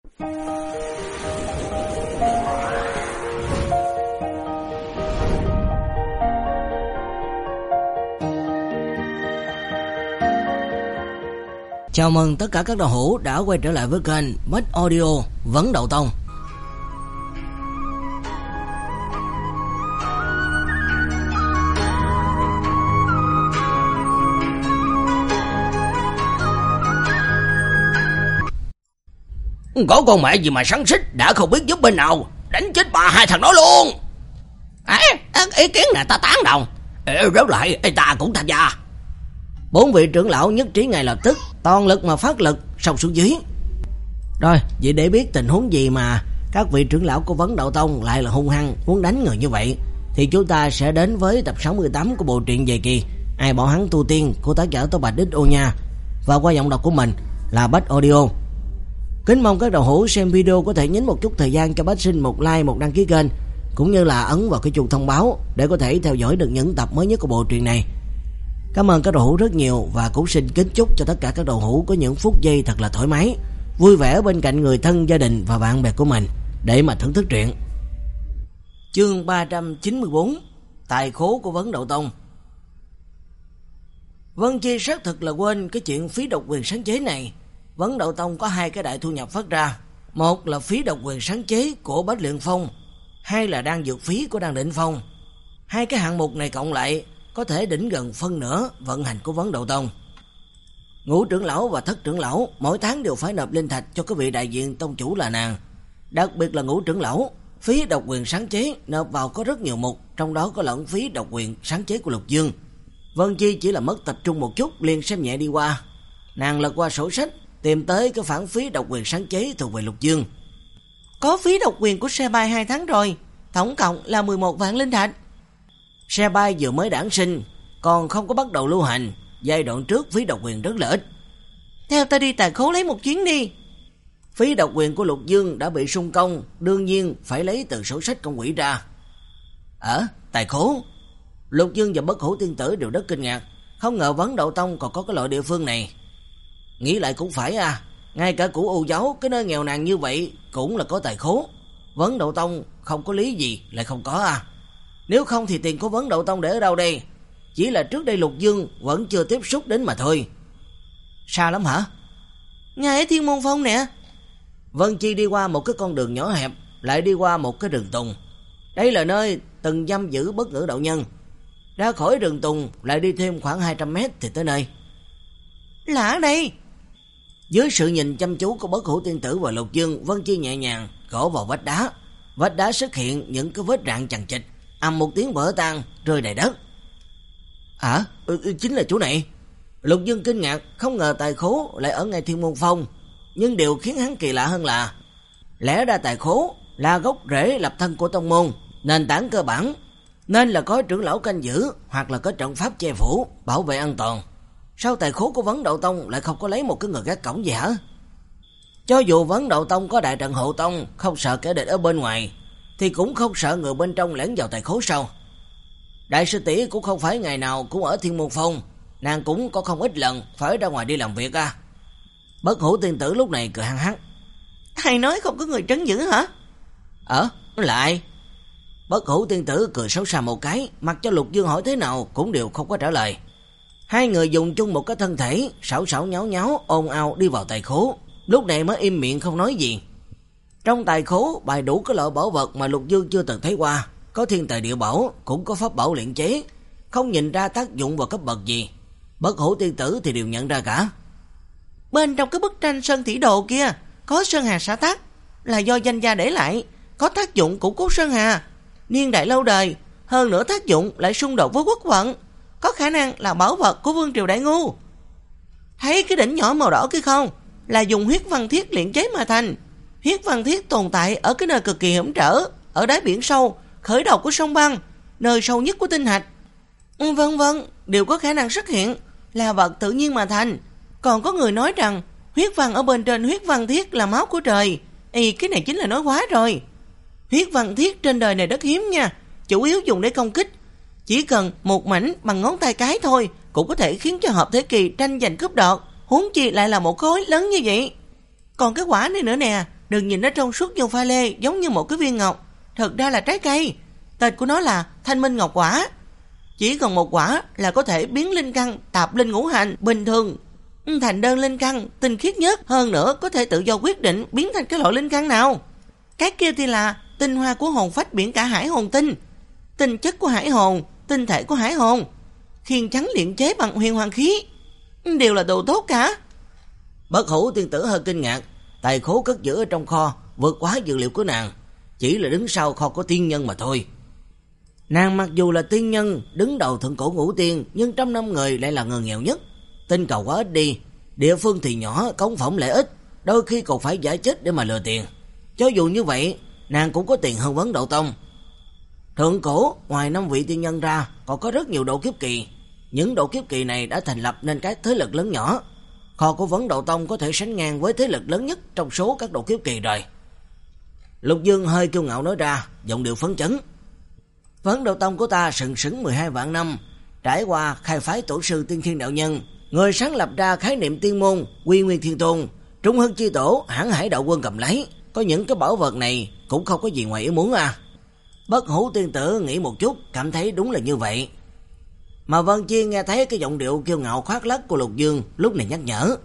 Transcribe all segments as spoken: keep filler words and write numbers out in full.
Chào mừng tất cả các đạo hữu đã quay trở lại với kênh Bách Audio Vấn Đậu Tông. Có con mẹ gì mà sắn xích, đã không biết giúp bên nào, đánh chết bà hai thằng đó luôn. À, ý kiến này ta tán đồng. Ê, rớt lại, ê, ta cũng tham gia. Bốn vị trưởng lão nhất trí ngay lập tức, toàn lực mà phát lực sông xuống dưới. Rồi, vậy để biết tình huống gì mà các vị trưởng lão của Vấn Đậu Tông lại là hung hăng muốn đánh người như vậy, thì chúng ta sẽ đến với tập sáu mươi tám của bộ truyện Về Kỳ Ai Bảo Hắn Tu Tiên của tác giả Tô Bạch Đích Ô Nha, và qua giọng đọc của mình là Bách Audio. Kính mong các đạo hữu xem video có thể nhấn một chút thời gian cho Bách Sinh một like, một đăng ký kênh, cũng như là ấn vào cái chuông thông báo để có thể theo dõi được những tập mới nhất của bộ truyện này. Cảm ơn các đạo hữu rất nhiều, và cũng xin kính chúc cho tất cả các đạo hữu có những phút giây thật là thoải mái, vui vẻ bên cạnh người thân, gia đình và bạn bè của mình để mà thưởng thức truyện. Chương ba trăm chín mươi bốn, Tài khố của Vấn Đậu Tông. Vân Chi xác thực là quên cái chuyện phí độc quyền sáng chế này. Vấn Đậu Tông có hai cái đại thu nhập phát ra, một là phí độc quyền sáng chế của Bách Luyện Phong, hai là đan dược phí của Đan Định Phong. Hai cái hạng mục này cộng lại có thể đỉnh gần phân nửa vận hành của Vấn Đậu Tông. Ngũ trưởng lão và thất trưởng lão mỗi tháng đều phải nộp linh thạch cho cái vị đại diện tông chủ là nàng. Đặc biệt là ngũ trưởng lão, phí độc quyền sáng chế nộp vào có rất nhiều mục, trong đó có lẫn phí độc quyền sáng chế của Lục Dương. Vân Chi chỉ là mất tập trung một chút liền xem nhẹ đi qua. Nàng lật qua sổ sách, tìm tới cái khoản phí độc quyền sáng chế thuộc về Lục Dương. Có phí độc quyền của xe bay hai tháng rồi, tổng cộng là mười một vạn linh thạch. Xe bay vừa mới đản sinh, còn không có bắt đầu lưu hành, giai đoạn trước phí độc quyền rất là ít. Theo ta đi tài khố lấy một chuyến đi. Phí độc quyền của Lục Dương đã bị sung công, đương nhiên phải lấy từ sổ sách công quỹ ra. Ở tài khố, Lục Dương và Bất Hủ Tiên Tử đều rất kinh ngạc, không ngờ Vấn Đậu Tông còn có cái loại địa phương này. Nghĩ lại cũng phải à, ngay cả Cửu U Giáo, cái nơi nghèo nàn như vậy cũng là có tài khố. Vấn Đậu Tông không có lý gì lại không có à. Nếu không thì tiền của Vấn Đậu Tông để ở đâu đây? Chỉ là trước đây Lục Dương vẫn chưa tiếp xúc đến mà thôi. Xa lắm hả? Ngay ở Thiên Môn Phong nè. Vân Chi đi qua một cái con đường nhỏ hẹp, lại đi qua một cái rừng tùng. Đây là nơi từng giam giữ Bất Ngữ đạo nhân. Ra khỏi rừng tùng lại đi thêm khoảng hai trăm mét thì tới nơi. Là ở đây. Dưới sự nhìn chăm chú của Bất Hủ Tiên Tử và Lục Dương, Vân Chi nhẹ nhàng gõ vào vách đá. Vách đá xuất hiện những cái vết rạn chằng chịt, ầm một tiếng vỡ tan, rơi đầy đất. À, ừ, chính là chỗ này. Lục Dương kinh ngạc, không ngờ tài khố lại ở ngay Thiên Môn Phong. Nhưng điều khiến hắn kỳ lạ hơn là, lẽ ra tài khố là gốc rễ lập thân của tông môn, nền tảng cơ bản, nên là có trưởng lão canh giữ, hoặc là có trận pháp che phủ, bảo vệ an toàn. Sao tài khố của Vấn Đậu Tông lại không có lấy một cái người gác cổng gì hả? Cho dù Vấn Đậu Tông có đại trận hộ tông, không sợ kẻ địch ở bên ngoài, thì cũng không sợ người bên trong lẻn vào tài khố sao? Đại sư tỷ cũng không phải ngày nào cũng ở Thiên Môn Phong, nàng cũng có không ít lần phải ra ngoài đi làm việc à. Bất Hủ Tiên Tử lúc này cười hăng hắc. Ai nói không có người trấn giữ hả? Ờ, là ai? Bất Hủ Tiên Tử cười xấu xa một cái, mặc cho Lục Dương hỏi thế nào cũng đều không có trả lời. Hai người dùng chung một cái thân thể, xảo xảo nháo nháo, ồn ào đi vào tài khố, lúc này mới im miệng không nói gì. Trong tài khố bày đủ cái loại bảo vật mà Lục Dương chưa từng thấy qua, có thiên tài địa bảo, cũng có pháp bảo luyện chế, không nhìn ra tác dụng và cấp bậc gì. Bất Hủ Tiên Tử thì đều nhận ra cả. Bên trong cái bức tranh Sơn Thủy Đồ kia có Sơn Hà xã tắc, là do danh gia để lại, có tác dụng củng cố Sơn Hà, niên đại lâu đời, hơn nữa tác dụng lại xung đột với quốc vận, có khả năng là bảo vật của Vương Triều Đại Ngu. Thấy cái đỉnh nhỏ màu đỏ kia không? Là dùng huyết văn thiết luyện chế mà thành. Huyết văn thiết tồn tại ở cái nơi cực kỳ hiểm trở, ở đáy biển sâu, khởi đầu của sông băng, nơi sâu nhất của tinh hạch. Ừ, vân vân, đều có khả năng xuất hiện, là vật tự nhiên mà thành. Còn có người nói rằng huyết văn ở bên trên huyết văn thiết là máu của trời. Ý, cái này chính là nói quá rồi. Huyết văn thiết trên đời này rất hiếm nha, chủ yếu dùng để công kích. Chỉ cần một mảnh bằng ngón tay cái thôi cũng có thể khiến cho hợp thế kỳ tranh giành cướp đoạt, huống chi lại là một khối lớn như vậy. Còn cái quả này nữa nè, đừng nhìn nó trong suốt như pha lê, giống như một cái viên ngọc. Thật ra là trái cây. Tên của nó là Thanh Minh Ngọc Quả. Chỉ cần một quả là có thể biến linh căn tạp linh ngũ hành bình thường thành đơn linh căn tinh khiết nhất. Hơn nữa có thể tự do quyết định biến thành cái loại linh căn nào. Cái kia thì là tinh hoa của hồn phách biển cả hải hồn tinh, tinh chất của hải hồn, tinh thể của hải hồn, khiên trắng luyện chế bằng huyền hoàng khí, đều là đồ tốt cả. Bất Hủ tiên tử hơi kinh ngạc. Tài khố cất giữ ở trong kho vượt quá dữ liệu của nàng, chỉ là đứng sau kho của tiên nhân mà thôi. Nàng mặc dù là tiên nhân đứng đầu thượng cổ ngũ tiên, nhưng trăm năm người lại là người nghèo nhất. Tinh cầu quá ít đi, địa phương thì nhỏ, công phẩm lại ít, đôi khi còn phải giả chết để mà lừa tiền. Cho dù như vậy, nàng cũng có tiền hơn Vấn Đạo Tông. Thượng cổ ngoài năm vị tiên nhân ra còn có rất nhiều độ kiếp kỳ. Những độ kiếp kỳ này đã thành lập nên các thế lực lớn nhỏ. Kho của Vấn Đạo Tông có thể sánh ngang với thế lực lớn nhất trong số các độ kiếp kỳ rồi. Lục Dương hơi kiêu ngạo nói ra, giọng điệu phấn chấn. Vấn Đạo Tông của ta sừng sững mười hai vạn năm, trải qua khai phái tổ sư Tiên Thiên Đạo Nhân, người sáng lập ra khái niệm tiên môn Quy Nguyên Thiên Tôn, Trung Hưng Chi Tổ, Hãn Hải Đạo Quân cầm lấy. Có những cái bảo vật này cũng không có gì ngoài ý muốn à. Bất Hủ tiên tử nghĩ một chút, cảm thấy đúng là như vậy. Mà Vân Chi nghe thấy cái giọng điệu kiêu ngạo khoác lác của Lục Dương, lúc này nhắc nhở.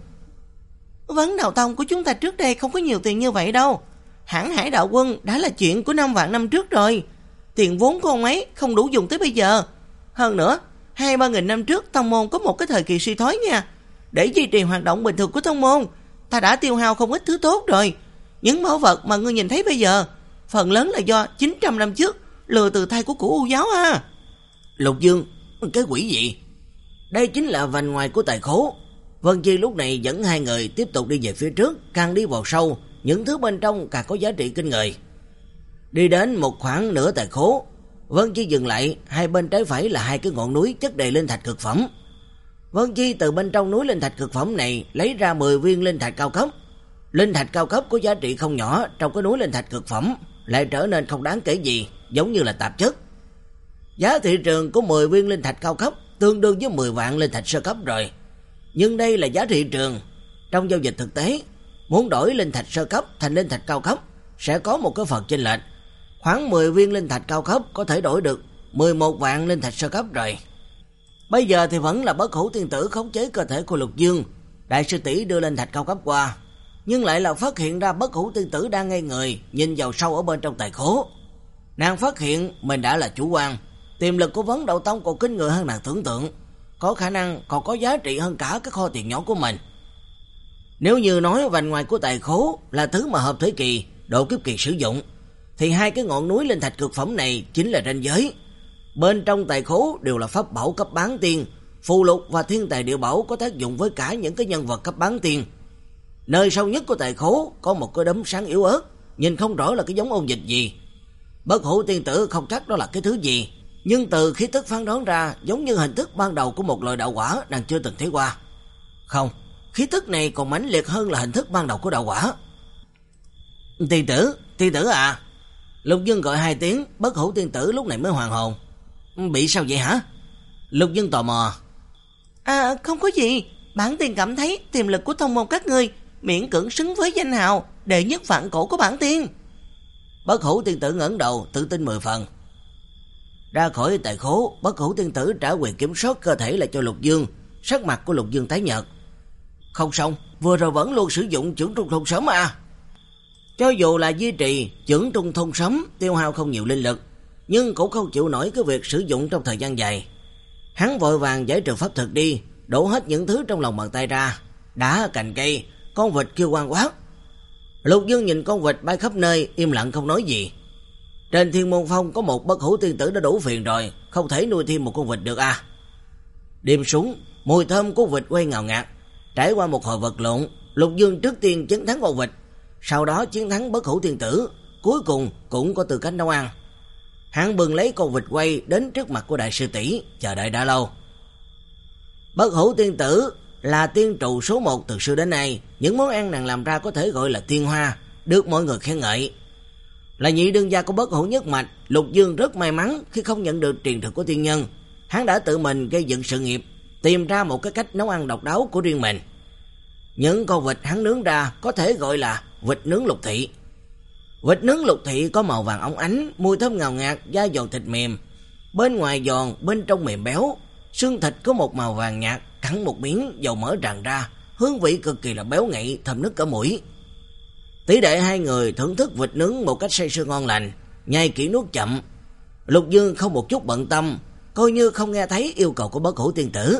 Vấn Đạo Tông của chúng ta trước đây không có nhiều tiền như vậy đâu. Hãn Hải Đạo Quân đã là chuyện của năm vạn năm trước rồi. Tiền vốn của ông ấy không đủ dùng tới bây giờ. Hơn nữa, hai ba nghìn năm trước tông môn có một cái thời kỳ suy thoái nha. Để duy trì hoạt động bình thường của tông môn, ta đã tiêu hao không ít thứ tốt rồi. Những bảo vật mà ngươi nhìn thấy bây giờ, phần lớn là do chín trăm năm trước lừa từ tay của cửu U giáo ha. Lục Dương, cái quỷ gì? Đây chính là vành ngoài của tài khố. Vân Chi lúc này dẫn hai người tiếp tục đi về phía trước, càng đi vào sâu, những thứ bên trong càng có giá trị kinh người. Đi đến một khoảng nửa tài khố, Vân Chi dừng lại, hai bên trái phải là hai cái ngọn núi chất đầy linh thạch cực phẩm. Vân Chi từ bên trong núi linh thạch cực phẩm này lấy ra mười viên linh thạch cao cấp. Linh thạch cao cấp có giá trị không nhỏ, trong cái núi linh thạch cực phẩm lại trở nên không đáng kể gì, giống như là tạp chất. Giá thị trường của mười viên linh thạch cao cấp tương đương với mười vạn linh thạch sơ cấp rồi. Nhưng đây là giá thị trường. Trong giao dịch thực tế, muốn đổi linh thạch sơ cấp thành linh thạch cao cấp sẽ có một cái phần chênh lệch. Khoảng mười viên linh thạch cao cấp có thể đổi được mười một vạn linh thạch sơ cấp rồi. Bây giờ thì vẫn là Bất Hủ tiên tử khống chế cơ thể của Lục Dương. Đại sư tỷ đưa linh thạch cao cấp qua, nhưng lại là phát hiện ra Bất Hủ tiên tử đang ngây người nhìn vào sâu ở bên trong tài khố. Nàng phát hiện mình đã là chủ quan, tiềm lực của Vấn Đạo Tông còn kinh người hơn nàng tưởng tượng, có khả năng còn có giá trị hơn cả cái kho tiền nhỏ của mình. Nếu như nói vành ngoài của tài khố là thứ mà hợp thế kỳ, độ kiếp kỳ sử dụng, thì hai cái ngọn núi linh thạch cực phẩm này chính là ranh giới. Bên trong tài khố đều là pháp bảo cấp bán tiên, phù lục và thiên tài địa bảo có tác dụng với cả những cái nhân vật cấp bán tiên. Nơi sâu nhất của tài khố có một cái đốm sáng yếu ớt, nhìn không rõ là cái giống ôn dịch gì. Bất Hủ tiên tử không chắc đó là cái thứ gì, nhưng từ khí tức phán đoán ra giống như hình thức ban đầu của một loại đạo quả nàng chưa từng thấy qua. Không, khí tức này còn mãnh liệt hơn là hình thức ban đầu của đạo quả. Tiên tử, tiên tử à. Lục Dương gọi hai tiếng, Bất Hủ tiên tử lúc này mới hoàn hồn. Bị sao vậy hả? Lục Dương tò mò. À không có gì, bản tiên cảm thấy tiềm lực của tông môn các ngươi miễn cưỡng xứng với danh hào đệ nhất vạn cổ của bản tiên. Bất Hủ tiên tử ngẩng đầu, tự tin mười phần. Ra khỏi tài khố, Bất Hủ tiên tử trả quyền kiểm soát cơ thể lại cho Lục Dương. Sắc mặt của Lục Dương tái nhợt. Không xong, vừa rồi vẫn luôn sử dụng chưởng trung thôn sớm à. Cho dù là duy trì chưởng trung thôn sớm tiêu hao không nhiều linh lực, nhưng cũng không chịu nổi cái việc sử dụng trong thời gian dài. Hắn vội vàng giải trừ pháp thực đi, đổ hết những thứ trong lòng bàn tay ra, đá cành cây, con vịt kêu oan quát. Lục Dương nhìn con vịt bay khắp nơi, im lặng không nói gì. Trên Thiên Môn Phong có một Bất Hủ tiên tử đã đủ phiền rồi, không thể nuôi thêm một con vịt được à. Đêm xuống, mùi thơm của vịt quay ngào ngạt. Trải qua một hồi vật lộn, Lục Dương trước tiên chiến thắng con vịt, sau đó chiến thắng Bất Hủ tiên tử, cuối cùng cũng có tư cách nấu ăn. Hắn bừng lấy con vịt quay đến trước mặt của đại sư tỷ, chờ đợi đã lâu. Bất Hủ tiên tử là tiên trụ số một từ xưa đến nay, những món ăn nàng làm ra có thể gọi là tiên hoa, được mọi người khen ngợi. Là nhị đương gia của Bất Hủ nhất mạch, Lục Dương rất may mắn khi không nhận được truyền thừa của tiên nhân. Hắn đã tự mình gây dựng sự nghiệp, tìm ra một cái cách nấu ăn độc đáo của riêng mình. Những con vịt hắn nướng ra có thể gọi là vịt nướng lục thị. Vịt nướng lục thị có màu vàng óng ánh, mùi thơm ngào ngạt, da giòn thịt mềm, bên ngoài giòn, bên trong mềm béo, xương thịt có một màu vàng nhạt, cắn một miếng dầu mỡ tràn ra, hương vị cực kỳ là béo ngậy, thơm nức cả mũi. Tỷ đệ hai người thưởng thức vịt nướng một cách say sưa ngon lành, nhai kỹ nuốt chậm. Lục Dương không một chút bận tâm, coi như không nghe thấy yêu cầu của Bất Hủ tiên tử.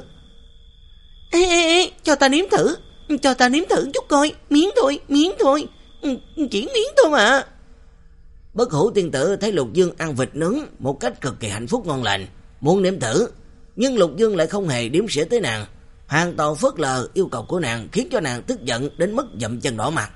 Ê, ê, ê, cho ta nếm thử, cho ta nếm thử chút coi, miếng thôi, miếng thôi, chỉ miếng thôi mà. Bất Hủ tiên tử thấy Lục Dương ăn vịt nướng một cách cực kỳ hạnh phúc ngon lành, muốn nếm thử, nhưng Lục Dương lại không hề đếm xỉa tới nàng, hoàn toàn phớt lờ yêu cầu của nàng, khiến cho nàng tức giận đến mức dậm chân đỏ mặt.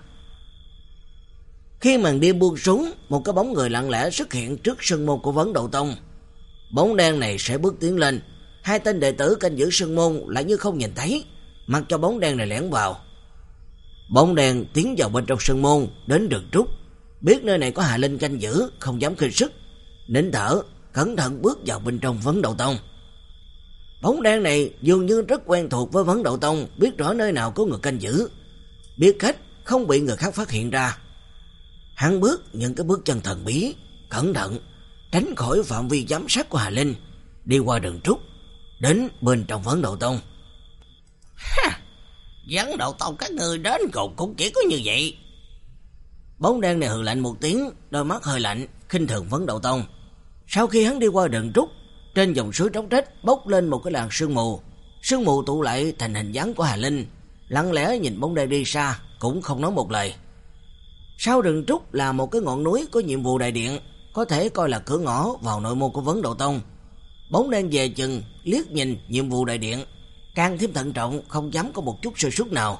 Khi màn đêm buông xuống, một cái bóng người lặng lẽ xuất hiện trước sân môn của Vấn Đậu Tông. Bóng đen này sẽ bước tiến lên, hai tên đệ tử canh giữ sân môn lại như không nhìn thấy, mặc cho bóng đen này lẻn vào. Bóng đen tiến vào bên trong sân môn, đến rừng trúc, biết nơi này có Hà Linh canh giữ, không dám khinh sức, nín thở, cẩn thận bước vào bên trong Vấn Đậu Tông. Bóng đen này dường như rất quen thuộc với Vấn Đậu Tông, biết rõ nơi nào có người canh giữ, biết cách không bị người khác phát hiện ra. Hắn bước những cái bước chân thần bí, cẩn thận, tránh khỏi phạm vi giám sát của Hà Linh, đi qua rừng trúc, đến bên trong Vấn Đậu Tông. Ha! Vấn Đậu Tông các người đến cùng cũng chỉ có như vậy. Bóng đen này hừ lạnh một tiếng, đôi mắt hơi lạnh, khinh thường Vấn Đậu Tông. Sau khi hắn đi qua rừng trúc, trên dòng suối trống trách bốc lên một cái làn sương mù, sương mù tụ lại thành hình dáng của Hà Linh, lặng lẽ nhìn bóng đen đi xa, cũng không nói một lời. Sau rừng trúc là một cái ngọn núi có nhiệm vụ đại điện, có thể coi là cửa ngõ vào nội môn của Vấn Đậu Tông. Bóng đen về chừng, liếc nhìn nhiệm vụ đại điện, càng thêm thận trọng, không dám có một chút sơ suất nào.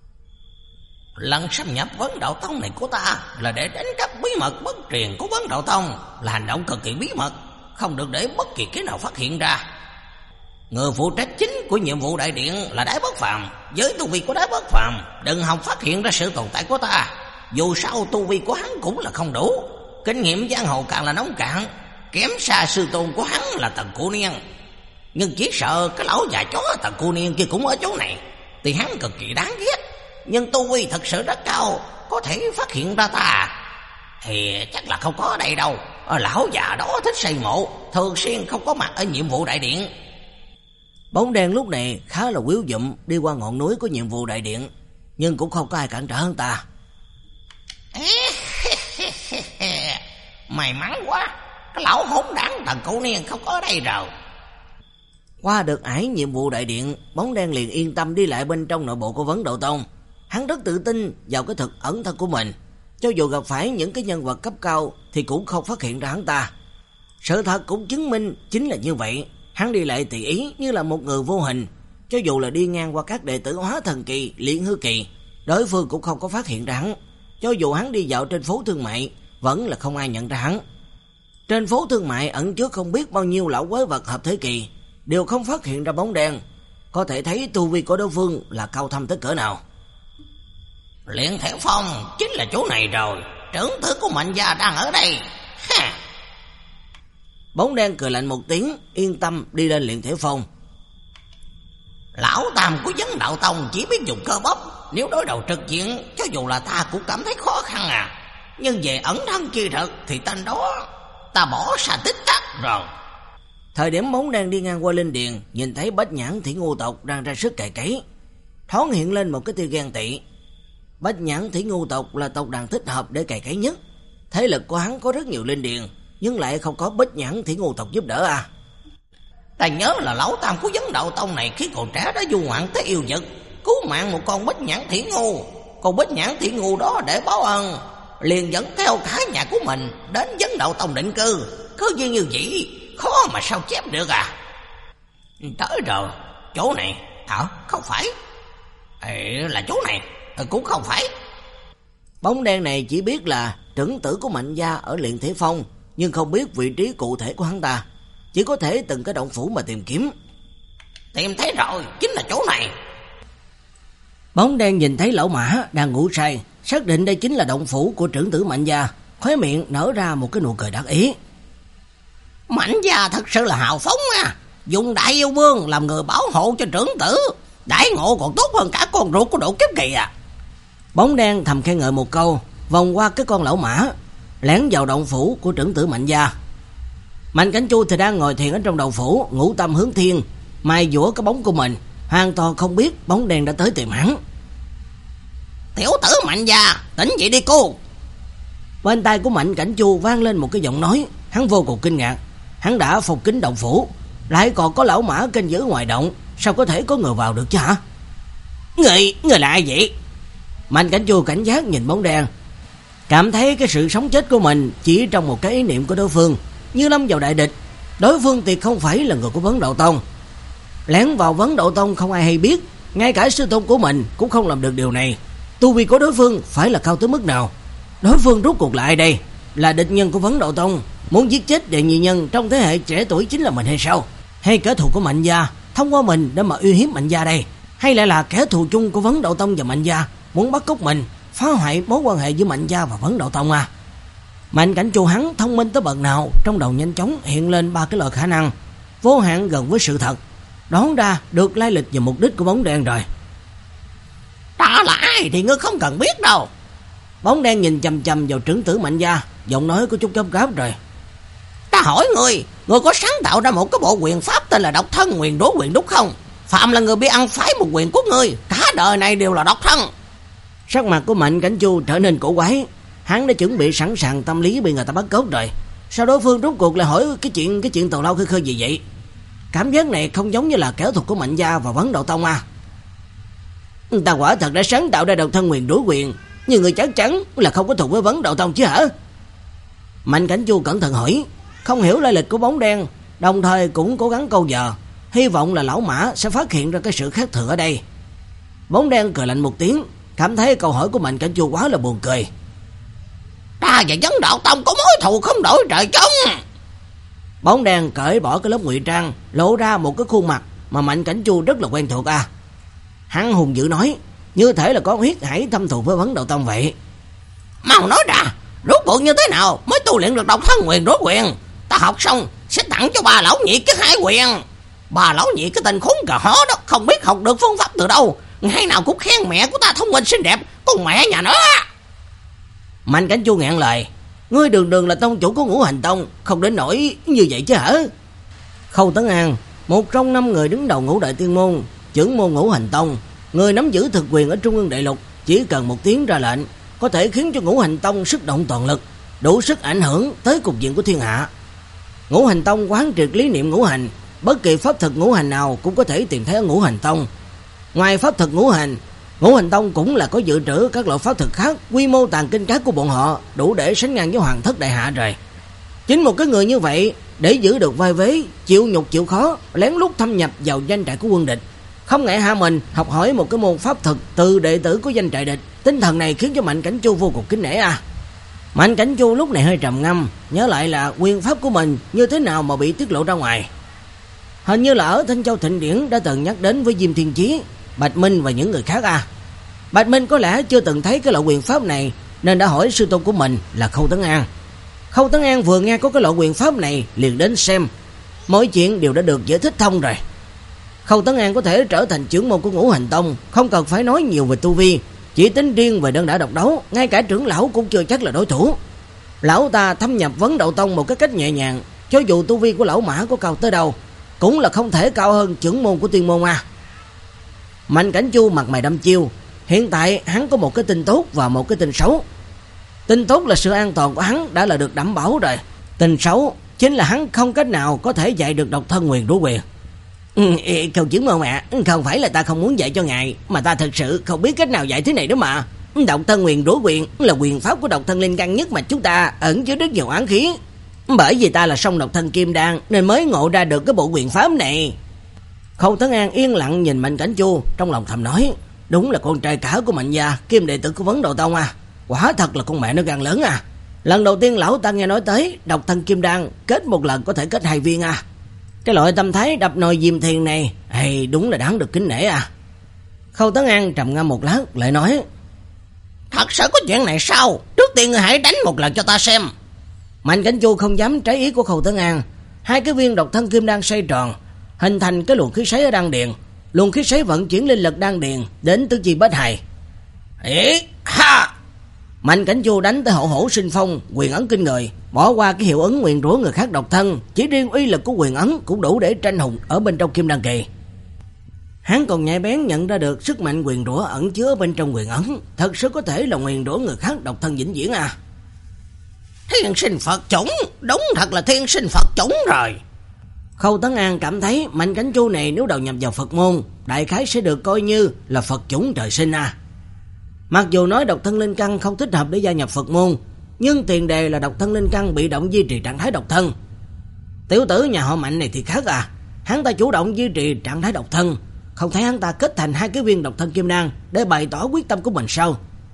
Lần xâm nhập Vấn Đậu Tông này của ta là để đánh cắp bí mật bất truyền của Vấn Đậu Tông, là hành động cực kỳ bí mật, không được để bất kỳ cái nào phát hiện ra. Người phụ trách chính của nhiệm vụ đại điện là Đái Bất Phàm, với tu vi của Đái Bất Phàm đừng hòng phát hiện ra sự tồn tại của ta. Dù sao tu vi của hắn cũng là không đủ, kinh nghiệm giang hồ càng là nông cạn, kém xa sư tôn của hắn là Tần Cô Niên. Nhưng chỉ sợ cái lão già chó Tần Cô Niên kia cũng ở chỗ này, thì hắn cực kỳ đáng ghét. Nhưng tu vi thật sự rất cao, có thể phát hiện ra ta thì chắc là không có ở đây đâu. Lão già đó thích xây mộ, thường xuyên không có mặt ở nhiệm vụ đại điện. Bóng đen lúc này khá là quýu dụm đi qua ngọn núi của nhiệm vụ đại điện, nhưng cũng không có ai cản trở hơn ta. May mắn quá, cái lão hỗn đản Tần Cô Niên không có ở đây rồi. Qua được ải nhiệm vụ đại điện, bóng đen liền yên tâm đi lại bên trong nội bộ của Vấn Đậu Tông. Hắn rất tự tin vào cái thực ẩn thân của mình, cho dù gặp phải những cái nhân vật cấp cao thì cũng không phát hiện ra hắn ta. Sự thật cũng chứng minh chính là như vậy. Hắn đi lại tùy ý như là một người vô hình, cho dù là đi ngang qua các đệ tử Hóa Thần Kỳ, Luyện Hư Kỳ, đối phương cũng không có phát hiện ra hắn. Cho dù hắn đi dạo trên phố thương mại, vẫn là không ai nhận ra hắn. Trên phố thương mại ẩn chứa không biết bao nhiêu lão quái vật hợp thế kỳ, đều không phát hiện ra bóng đen, có thể thấy tu vi của đối phương là cao thâm tới cỡ nào. Luyện Thể Phong chính là chỗ này rồi, trưởng tử của Mạnh gia đang ở đây. Ha! Bóng đen cười lạnh một tiếng, yên tâm đi lên Luyện Thể Phong. Lão tam của Vấn Đậu Tông chỉ biết dùng cơ bắp, nếu đối đầu trực diện, cho dù là ta cũng cảm thấy khó khăn à. Nhưng về ẩn thân chi thực thì tên đó ta bỏ xa tích tắc rồi. Thời điểm bóng đen đi ngang qua linh điền, nhìn thấy Bách Nhãn Thủy Ngu tộc đang ra sức cày cấy, thoáng hiện lên một cái tia ghen tị. Bách Nhãn Thủy Ngu tộc là tộc đàn thích hợp để cày cấy nhất. Thế lực của hắn có rất nhiều linh điền, nhưng lại không có Bách Nhãn Thủy Ngu tộc giúp đỡ à. Ta nhớ là lão tam của Vấn Đậu Tông này khi còn trẻ đã du ngoạn tới yêu vực, cứu mạng một con Bách Nhãn Thủy Ngu. Con Bách Nhãn Thủy Ngu đó để báo ân, liền dẫn theo cả nhà của mình đến Vấn Đậu Tông định cư. Cứ như như vậy, khó mà sao chép được à. Tới rồi, chỗ này, hả? Không phải. Ê, là chỗ này, cũng không phải. Bóng đen này chỉ biết là trưởng tử của Mạnh gia ở Luyện Thể Phong, nhưng không biết vị trí cụ thể của hắn ta, chỉ có thể từng cái động phủ mà tìm kiếm. Tìm thấy rồi, chính là chỗ này. Bóng đen nhìn thấy lão mã đang ngủ say, xác định đây chính là động phủ của trưởng tử Mạnh gia, khóe miệng nở ra một cái nụ cười đắc ý. Mạnh gia thật sự là hào phóng à, dùng đại yêu vương làm người bảo hộ cho trưởng tử, đãi ngộ còn tốt hơn cả con ruột của Độ Kiếp Kỳ à. Bóng đen thầm khen ngợi một câu, vòng qua cái con lão mã, lẻn vào động phủ của trưởng tử Mạnh gia. Mạnh Cảnh Chu thì đang ngồi thiền ở trong động phủ, ngũ tâm hướng thiên, mài dũa cái bóng của mình, hoàn toàn không biết bóng đen đã tới tìm hắn. Tiểu tử Mạnh gia, tỉnh dậy đi cô. Bên tai của Mạnh Cảnh Chu vang lên một cái giọng nói, hắn vô cùng kinh ngạc. Hắn đã phục kín động phủ, lại còn có lão mã canh giữ ngoài động, sao có thể có người vào được chứ hả? Người, người là ai vậy? Mạnh Cảnh Chu cảnh giác nhìn bóng đen, cảm thấy cái sự sống chết của mình chỉ trong một cái ý niệm của đối phương, như lâm vào đại địch. Đối phương thì không phải là người của Vấn Đạo Tông. Lén vào Vấn Đạo Tông không ai hay biết, ngay cả sư tôn của mình cũng không làm được điều này. Tu vi của đối phương phải là cao tới mức nào? Đối phương rốt cuộc lại đây là địch nhân của Vấn Đạo Tông, muốn giết chết đệ nhị nhân trong thế hệ trẻ tuổi chính là mình hay sao? Hay kẻ thù của Mạnh gia thông qua mình để mà uy hiếp Mạnh gia đây? Hay lại là kẻ thù chung của Vấn Đạo Tông và Mạnh gia muốn bắt cóc mình, phá hoại mối quan hệ giữa Mạnh gia và Vấn Đạo Tông à? Mạnh Cảnh Chu hắn thông minh tới bậc nào, trong đầu nhanh chóng hiện lên ba cái loại khả năng vô hạn gần với sự thật, đoán ra được lai lịch và mục đích của bóng đen rồi. Đó là ai thì ngươi không cần biết đâu. Bóng đen nhìn chằm chằm vào trưởng tử Mạnh gia, giọng nói có chút gấp gáp rồi. Ta hỏi ngươi, ngươi có sáng tạo ra một cái bộ quyền pháp tên là độc thân nguyền rủa quyền đúng không? Phạm là người bị ăn phái một quyền của ngươi, cả đời này đều là độc thân. Sắc mặt của Mạnh Cảnh Chu trở nên cổ quái, hắn đã chuẩn bị sẵn sàng tâm lý bị người ta bắt cóc rồi. Sao đối phương rốt cuộc lại hỏi cái chuyện cái chuyện tào lao khơi khơi gì vậy? Cảm giác này không giống như là kẻ thù của Mạnh gia và Vấn Đạo Tông à? Ta quả thật đã sáng tạo ra độc thân nguyền rủa quyền, nhưng người chắc chắn là không có thù với Vấn Đạo Tông chứ hả? Mạnh Cảnh Chu cẩn thận hỏi, không hiểu lai lịch của bóng đen, đồng thời cũng cố gắng câu giờ, hy vọng là lão mã sẽ phát hiện ra cái sự khác thường ở đây. Bóng đen cười lạnh một tiếng, cảm thấy câu hỏi của Mạnh Cảnh Chu quá là buồn cười. Ta và Vấn Đạo Tông có mối thù không đổi trời chung. Bóng đen cởi bỏ cái lớp ngụy trang, lộ ra một cái khuôn mặt mà Mạnh Cảnh Chu rất là quen thuộc à. Hắn hùng dữ nói, như thể là có huyết hải thâm thù với Vấn Đạo Tông vậy. Mau nói ra, rốt cuộc như thế nào mới tu luyện được độc thân nguyền rủa quyền? Ta học xong sẽ tặng cho bà lão nhị cái hai quyền. Bà lão nhị cái tên khốn cờ hó đó, không biết học được phương pháp từ đâu, ngày nào cũng khen mẹ của ta thông minh xinh đẹp, con mẹ nhà nó. Mạnh Cảnh Chu ngẹn lời, ngươi đường đường là tông chủ của Ngũ Hành Tông, không đến nỗi như vậy chứ hả? Khâu Tấn An, một trong năm người đứng đầu ngũ đại tiên môn, trưởng môn Ngũ Hành Tông, người nắm giữ thực quyền ở Trung ương Đại Lục, chỉ cần một tiếng ra lệnh có thể khiến cho Ngũ Hành Tông sức động toàn lực, đủ sức ảnh hưởng tới cục diện của thiên hạ. Ngũ Hành Tông quán triệt lý niệm ngũ hành, bất kỳ pháp thực ngũ hành nào cũng có thể tìm thấy ở Ngũ Hành Tông. Ngoài pháp thực ngũ hành, Ngũ Hành Tông cũng là có dự trữ các loại pháp thực khác, quy mô tàn kinh các của bọn họ đủ để sánh ngang với Hoàng Thất đại hạ rồi. Chính một cái người như vậy để giữ được vai vế, chịu nhục chịu khó, lén lút thâm nhập vào doanh trại của quân địch, không ngại hạ mình học hỏi một cái môn pháp thực từ đệ tử của doanh trại địch. Tinh thần này khiến cho Mạnh Cảnh Chu vô cùng kính nể à. Mạnh Cảnh Chu lúc này hơi trầm ngâm, nhớ lại là quyền pháp của mình như thế nào mà bị tiết lộ ra ngoài. Hình như là ở Thanh Châu Thịnh Điển đã từng nhắc đến với Diêm Thiên Chí, Bạch Minh và những người khác à. Bạch Minh có lẽ chưa từng thấy cái loại quyền pháp này nên đã hỏi sư tôn của mình là Khâu Tấn An. Khâu Tấn An vừa nghe có cái loại quyền pháp này liền đến xem. Mọi chuyện đều đã được giải thích thông rồi. Khâu Tấn An có thể trở thành trưởng môn của Ngũ Hành Tông, không cần phải nói nhiều về tu vi, chỉ tính riêng về đơn đả độc đấu, ngay cả trưởng lão cũng chưa chắc là đối thủ. Lão ta thâm nhập Vấn Đạo Tông một cái cách nhẹ nhàng, cho dù tu vi của lão mã có cao tới đâu cũng là không thể cao hơn trưởng môn của tiên môn à. Mạnh Cảnh Chu mặt mày đăm chiêu, hiện tại hắn có một cái tin tốt và một cái tin xấu. Tin tốt là sự an toàn của hắn đã là được đảm bảo rồi. Tin xấu chính là hắn không cách nào có thể dạy được độc thân nguyền rủa quyền. Ừ, Khâu trưởng môn ạ, không phải là ta không muốn dạy cho ngài, mà ta thật sự không biết cách nào dạy thế này đó mà. Độc thân nguyền rủa quyền là quyền pháp của độc thân linh căn nhất mà chúng ta ẩn chứa rất nhiều oán khí. Bởi vì ta là song độc thân kim đan nên mới ngộ ra được cái bộ quyền pháp này. Khâu Tấn An yên lặng nhìn Mạnh Cảnh Chu, trong lòng thầm nói, đúng là con trai cả của Mạnh gia, kim đệ tử của Vấn Đạo Tông à. Quả thật là con mẹ nó gan lớn à. Lần đầu tiên lão ta nghe nói tới độc thân kim đan kết một lần có thể kết hai viên à. Cái loại tâm thái đập nồi Diêm Thiên này hay đúng là đáng được kính nể à. Khâu Tấn An trầm ngâm một lát lại nói, thật sự có chuyện này sao? Trước tiên ngươi hãy đánh một lần cho ta xem. Mạnh Cảnh Chu không dám trái ý của Khâu Tấn An. Hai cái viên độc thân kim đan xoay tròn, hình thành cái luồng khí xoáy ở đan điền, luồng khí xoáy vận chuyển linh lực đan điền đến tứ chi bách hài. Ý ha! Mạnh Cảnh Chu đánh tới hậu hổ sinh phong, quyền ấn kinh người, bỏ qua cái hiệu ứng nguyền rủa người khác độc thân, chỉ riêng uy lực của quyền ấn cũng đủ để tranh hùng ở bên trong kim đan kỳ. Hắn còn nhạy bén nhận ra được sức mạnh nguyền rủa ẩn chứa bên trong quyền ấn, thật sự có thể là nguyền rủa người khác độc thân vĩnh viễn à. Thiên sinh Phật chủng, đúng thật là thiên sinh Phật chủng rồi. Khâu Tấn An cảm thấy Mạnh Cảnh Chu này nếu đầu nhập vào Phật môn, đại khái sẽ được coi như là Phật chủng trời sinh à. Mặc dù nói độc thân linh căn không thích hợp để gia nhập Phật môn, nhưng tiền đề là độc thân linh căn bị động duy trì trạng thái độc thân. Tiểu tử nhà họ Mạnh này thì khác à, hắn ta chủ động duy trì trạng thái độc thân, không thấy hắn ta kết thành hai cái viên độc thân kim đan để bày tỏ quyết tâm của mình sao?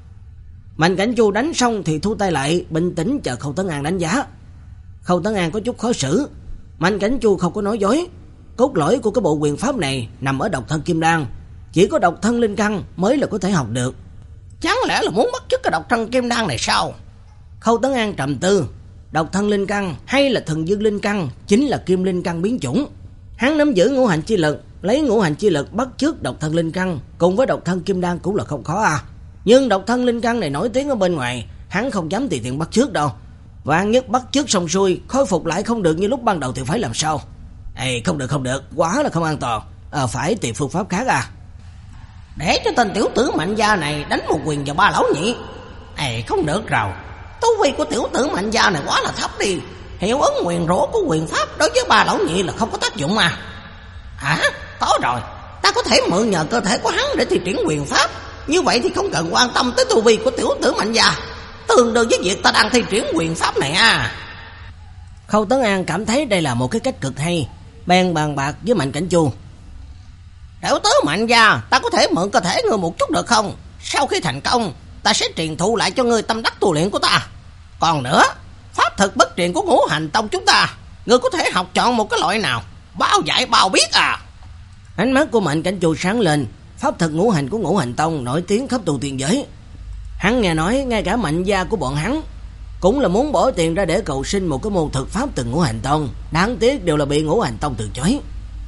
Mạnh Cảnh Chu đánh xong thì thu tay lại, bình tĩnh chờ Khâu Tấn An đánh giá. Khâu Tấn An có chút khó xử, Mạnh Cảnh Chu không có nói dối, cốt lõi của cái bộ quyền pháp này nằm ở độc thân kim đan, chỉ có độc thân linh căn mới là có thể học được. Chẳng lẽ là muốn bắt chước cái độc thân kim đan này sao? Khâu Tấn An trầm tư, độc thân linh căn hay là thần dương linh căn chính là kim linh căn biến chủng. Hắn nắm giữ ngũ hành chi lực, lấy ngũ hành chi lực bắt chước độc thân linh căn cùng với độc thân kim đan cũng là không khó à. Nhưng độc thân linh căn này nổi tiếng ở bên ngoài, hắn không dám tùy tiện bắt chước đâu. Vạn nhất bắt chước xong xuôi, khôi phục lại không được như lúc ban đầu thì phải làm sao? Ê, không được không được, quá là không an toàn, à, phải tìm phương pháp khác à. Để cho tên tiểu tử Mạnh Gia này đánh một quyền vào ba lão nhị. Ê, không được rồi, tu vi của tiểu tử Mạnh Gia này quá là thấp đi. Hiệu ứng nguyền rủa của quyền pháp đối với ba lão nhị là không có tác dụng mà. Hả? Có rồi, ta có thể mượn nhờ cơ thể của hắn để thi triển quyền pháp. Như vậy thì không cần quan tâm tới tu vi của tiểu tử Mạnh Gia, tương đương với việc ta đang thi triển quyền pháp này à. Khâu Tấn An cảm thấy đây là một cái cách cực hay, bèn bàn bạc với Mạnh Cảnh Chu. Tiểu tử Mạnh Gia, ta có thể mượn cơ thể ngươi một chút được không? Sau khi thành công, ta sẽ truyền thụ lại cho ngươi tâm đắc tu luyện của ta. Còn nữa, pháp thực bất truyền của Ngũ Hành Tông chúng ta, ngươi có thể học chọn một cái loại nào, bao dạy bao biết à. Ánh mắt của Mạnh Cảnh Chu sáng lên, pháp thực ngũ hành của Ngũ Hành Tông nổi tiếng khắp tu tiên giới. Hắn nghe nói ngay cả Mạnh Gia của bọn hắn cũng là muốn bỏ tiền ra để cầu sinh một cái môn thực pháp từ Ngũ Hành Tông, đáng tiếc đều là bị Ngũ Hành Tông từ chối.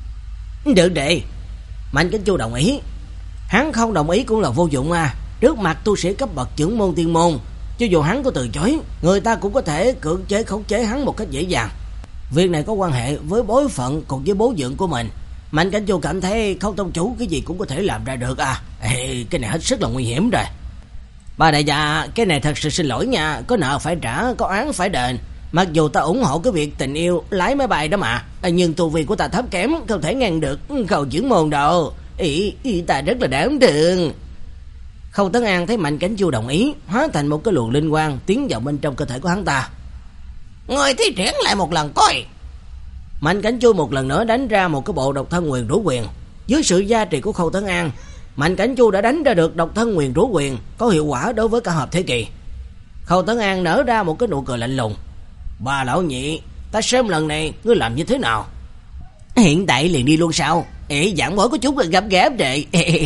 Được đệ, Mạnh Cảnh Chu đồng ý. Hắn không đồng ý cũng là vô dụng à, trước mặt tu sĩ cấp bậc trưởng môn tiên môn, cho dù hắn có từ chối, người ta cũng có thể cưỡng chế khống chế hắn một cách dễ dàng. Việc này có quan hệ với bối phận cùng với bố dưỡng của mình. Mạnh Cảnh Chu cảm thấy Khâu tông chủ cái gì cũng có thể làm ra được à. Ê, cái này hết sức là nguy hiểm rồi. Bà đại gia, cái này thật sự xin lỗi nha, có nợ phải trả, có oán phải đền. Mặc dù ta ủng hộ cái việc tình yêu lái máy bay đó mà, nhưng tu vi của ta thấp kém, không thể ngăn được Khâu trưởng môn đâu. Ý, ý ta rất là đáng thương. Khâu Tấn An thấy Mạnh Cảnh Chu đồng ý, hóa thành một cái luồng linh quang tiến vào bên trong cơ thể của hắn ta. Người thi triển lại một lần coi. Mạnh Cảnh Chu một lần nữa đánh ra một cái bộ độc thân nguyền rủa quyền. Dưới sự gia trì của Khâu Tấn An, Mạnh Cảnh Chu đã đánh ra được độc thân nguyền rủa quyền, có hiệu quả đối với cả hợp thế kỳ. Khâu Tấn An nở ra một cái nụ cười lạnh lùng. Bà lão nhị, ta xem lần này ngươi làm như thế nào? Hiện tại liền đi luôn sao? Ê, giảng bối có chút gấp gáp vậy.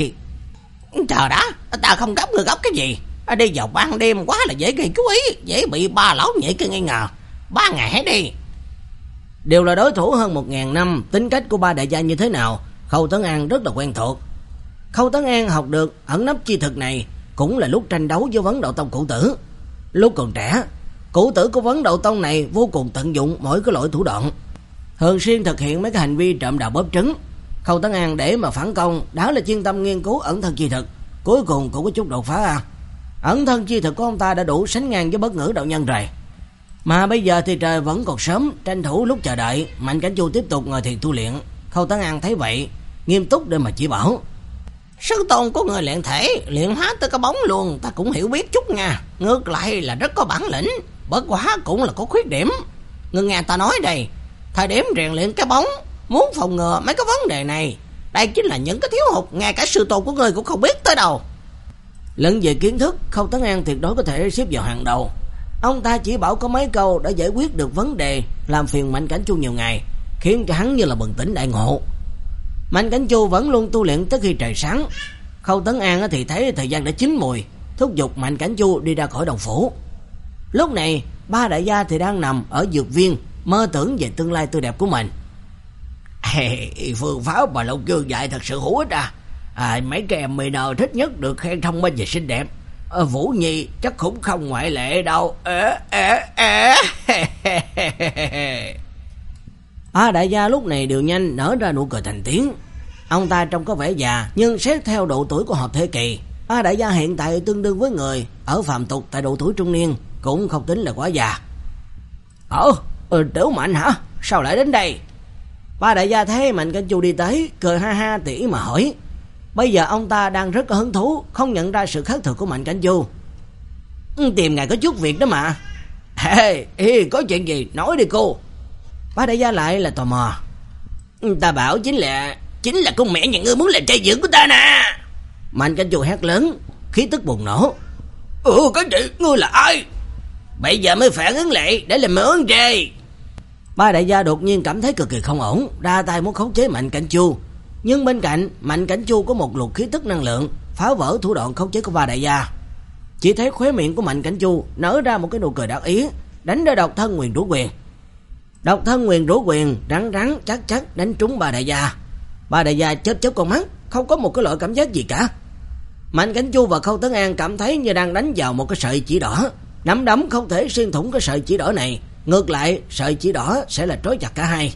Trời đã, ta không gấp, người gấp cái gì? Đi vào ban đêm quá là dễ gây chú ý, dễ bị ba lão nhị kia nghi ngờ. Ba ngày hãy đi. Đều là đối thủ hơn một ngàn năm, tính cách của ba đại gia như thế nào, Khâu Tấn An rất là quen thuộc. Khâu Tấn An học được ẩn nấp chi thực này cũng là lúc tranh đấu với Vấn Đạo Tông cửu tử. Lúc còn trẻ, cửu tử của Vấn Đạo Tông này vô cùng tận dụng mỗi cái loại thủ đoạn, thường xuyên thực hiện mấy cái hành vi trộm đào bóp trứng. Khâu Tấn An để mà phản công, đó là chuyên tâm nghiên cứu ẩn thân chi thực, cuối cùng cũng có chút đột phá à. Ẩn thân chi thực của ông ta đã đủ sánh ngang với Bất Ngữ đạo nhân rồi. Mà bây giờ thì trời vẫn còn sớm, tranh thủ lúc chờ đợi, Mạnh Cảnh Chu tiếp tục ngồi thiền tu luyện. Khâu Tấn An thấy vậy, nghiêm túc để mà chỉ bảo. Sư tôn của người luyện thể, luyện hóa tới cái bóng luôn, ta cũng hiểu biết chút nha. Ngược lại là rất có bản lĩnh, bất quá cũng là có khuyết điểm. Ngươi nghe ta nói đây, thời điểm rèn luyện cái bóng, muốn phòng ngừa mấy cái vấn đề này, đây chính là những cái thiếu hụt ngay cả sư tôn của ngươi cũng không biết tới đâu. Lẫn về kiến thức, Khâu Tấn An tuyệt đối có thể xếp vào hàng đầu. Ông ta chỉ bảo có mấy câu đã giải quyết được vấn đề làm phiền Mạnh Cảnh Chu nhiều ngày, khiến cho hắn như là bừng tỉnh đại ngộ. Mạnh Cảnh Chu vẫn luôn tu luyện tới khi trời sáng. Khâu Tấn An thì thấy thời gian đã chín mùi, thúc giục Mạnh Cảnh Chu đi ra khỏi đồng phủ. Lúc này ba đại gia thì đang nằm ở dược viên, mơ tưởng về tương lai tươi đẹp của mình. Phương pháp mà Long Chương dạy thật sự hữu ích à. à Mấy cái em minor thích nhất được khen thông minh và xinh đẹp. à, Vũ Nhi chắc cũng không ngoại lệ đâu. à, à, à. À, đại gia lúc này đều nhanh nở ra nụ cười thành tiếng. Ông ta trông có vẻ già, nhưng xét theo độ tuổi của hợp thế kỷ, A đại gia hiện tại tương đương với người ở phàm tục tại độ tuổi trung niên, cũng không tính là quá già. Ờ, ừ, Tiểu Mạnh hả? Sao lại đến đây? Ba đại gia thấy Mạnh Cảnh Chu đi tới, cười ha ha tỉ mà hỏi. Bây giờ ông ta đang rất có hứng thú, không nhận ra sự khác thường của Mạnh Cảnh Chu. Tìm ngài có chút việc đó mà. Hey, hey, có chuyện gì? Nói đi cô. Ba đại gia lại là tò mò. Ta bảo chính là Chính là con mẹ nhà ngươi muốn là trai dưỡng của ta nè. Mạnh Cảnh Chu hét lớn, khí tức bùng nổ. Ừ, cái gì? Ngươi là ai? Bây giờ mới phản ứng lại để làm mớn trai. Ba đại gia đột nhiên cảm thấy cực kỳ không ổn, ra tay muốn khống chế Mạnh Cảnh Chu. Nhưng bên cạnh Mạnh Cảnh Chu có một luồng khí tức năng lượng phá vỡ thủ đoạn khống chế của ba đại gia. Chỉ thấy khóe miệng của Mạnh Cảnh Chu nở ra một cái nụ cười đắc ý, đánh ra độc thân nguyền rũ quyền. Độc thân nguyền rũ quyền rắn rắn chắc chắc đánh trúng ba đại gia. Ba đại gia chớp chớp con mắt, không có một cái loại cảm giác gì cả. Mạnh Cảnh Chu và Khâu Tấn An cảm thấy như đang đánh vào một cái sợi chỉ đỏ, nắm đấm không thể xuyên thủng cái sợi chỉ đỏ này, ngược lại sợi chỉ đỏ sẽ là trói chặt cả hai.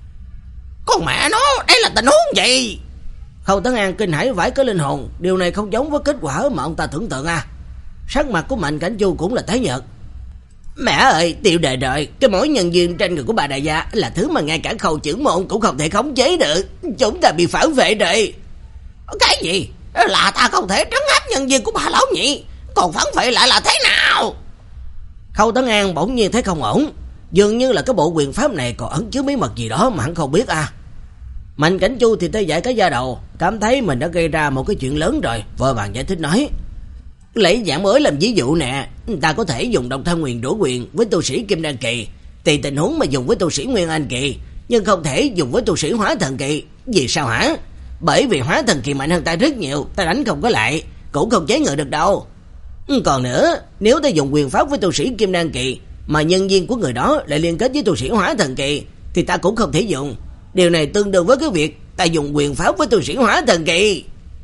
Con mẹ nó, đây là tình huống gì? Khâu Tấn An kinh hãi vãi cái linh hồn, điều này không giống với kết quả mà ông ta tưởng tượng à. Sắc mặt của Mạnh Cảnh Chu cũng là tái nhợt. Mẹ ơi, tiểu đời đời, cái mối nhân duyên trên người của bà đại gia là thứ mà ngay cả Khâu trưởng môn cũng không thể khống chế được. Chúng ta bị phản vệ rồi. Cái gì? Là ta không thể trấn áp nhân duyên của bà lão nhị, còn phản vệ lại là thế nào? Khâu Tấn An bỗng nhiên thấy không ổn, dường như là cái bộ quyền pháp này còn ẩn chứa bí mật gì đó mà hắn không biết à. Mạnh Cảnh Chu thì tê dại cái da đầu, cảm thấy mình đã gây ra một cái chuyện lớn rồi, vội vàng giải thích nói. Lấy dạng mới làm ví dụ nè, ta có thể dùng độc thân nguyền rũ quyền với tu sĩ Kim Đan Kỳ, tùy tình huống mà dùng với tu sĩ Nguyên Anh Kỳ, nhưng không thể dùng với tu sĩ Hóa Thần Kỳ. Vì sao hả? Bởi vì Hóa Thần Kỳ mạnh hơn ta rất nhiều, ta đánh không có lại, cũng không chế ngự được đâu. Còn nữa, nếu ta dùng quyền pháp với tu sĩ Kim Đan Kỳ mà nhân duyên của người đó lại liên kết với tu sĩ Hóa Thần Kỳ thì ta cũng không thể dùng. Điều này tương đương với cái việc ta dùng quyền pháp với tu sĩ Hóa Thần Kỳ.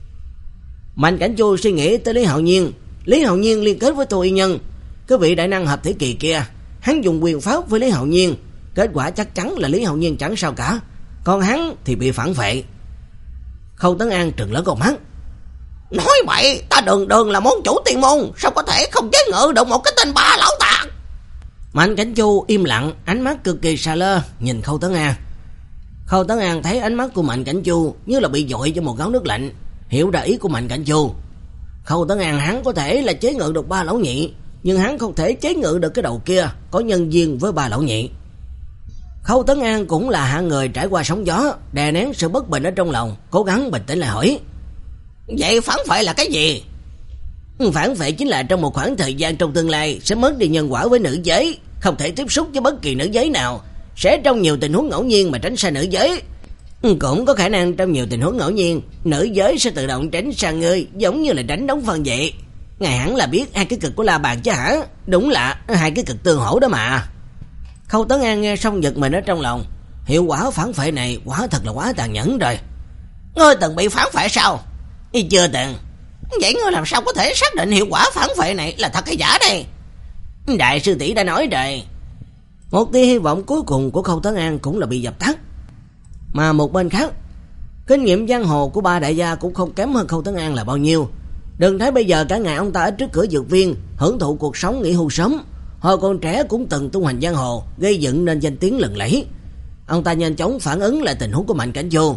Mạnh Cảnh Chu suy nghĩ tới Lý Hạo Nhiên. Lý Hạo Nhiên liên kết với Tô Y Nhân, cái vị đại năng hợp thể kỳ kia, hắn dùng quyền pháp với Lý Hạo Nhiên, kết quả chắc chắn là Lý Hạo Nhiên chẳng sao cả, còn hắn thì bị phản vệ. Khâu Tấn An trừng lớn con mắt. Nói bậy, ta đường đường là môn chủ tiên môn, sao có thể không chế ngự được một cái tên ba lão tạc? Mạnh Cảnh Chu im lặng, ánh mắt cực kỳ xa lơ nhìn Khâu Tấn An. Khâu Tấn An thấy ánh mắt của Mạnh Cảnh Chu như là bị dội cho một gáo nước lạnh, hiểu ra ý của Mạnh Cảnh Chu. Khâu Tấn An hắn có thể là chế ngự được ba lão nhị, nhưng hắn không thể chế ngự được cái đầu kia có nhân duyên với ba lão nhị. Khâu Tấn An cũng là hạng người trải qua sóng gió, đè nén sự bất bình ở trong lòng, cố gắng bình tĩnh lại hỏi. Vậy phản phệ là cái gì? Phản phệ chính là trong một khoảng thời gian trong tương lai sẽ mất đi nhân quả với nữ giới, không thể tiếp xúc với bất kỳ nữ giới nào, sẽ trong nhiều tình huống ngẫu nhiên mà tránh xa nữ giới. Cũng có khả năng trong nhiều tình huống ngẫu nhiên, nữ giới sẽ tự động tránh sang ngươi, giống như là tránh đóng phân vậy. Ngài hẳn là biết hai cái cực của La Bàn chứ hả? Đúng là hai cái cực tương hỗ đó mà. Khâu Tấn An nghe xong giật mình ở trong lòng, hiệu quả phản phệ này quả thật là quá tàn nhẫn rồi. Ngươi từng bị phản phệ sao? Ý chưa từng. Vậy ngươi làm sao có thể xác định hiệu quả phản phệ này là thật hay giả đây? Đại sư tỷ đã nói rồi. Một tia hy vọng cuối cùng của Khâu Tấn An cũng là bị dập tắt. Mà một bên khác, kinh nghiệm giang hồ của ba đại gia cũng không kém hơn Khâu Tấn An là bao nhiêu. Đừng thấy bây giờ cả ngày ông ta ở trước cửa dược viên hưởng thụ cuộc sống nghỉ hưu sớm, hồi còn trẻ cũng từng tung hoành giang hồ, gây dựng nên danh tiếng lừng lẫy. Ông ta nhanh chóng phản ứng lại tình huống của Mạnh Cảnh Chu.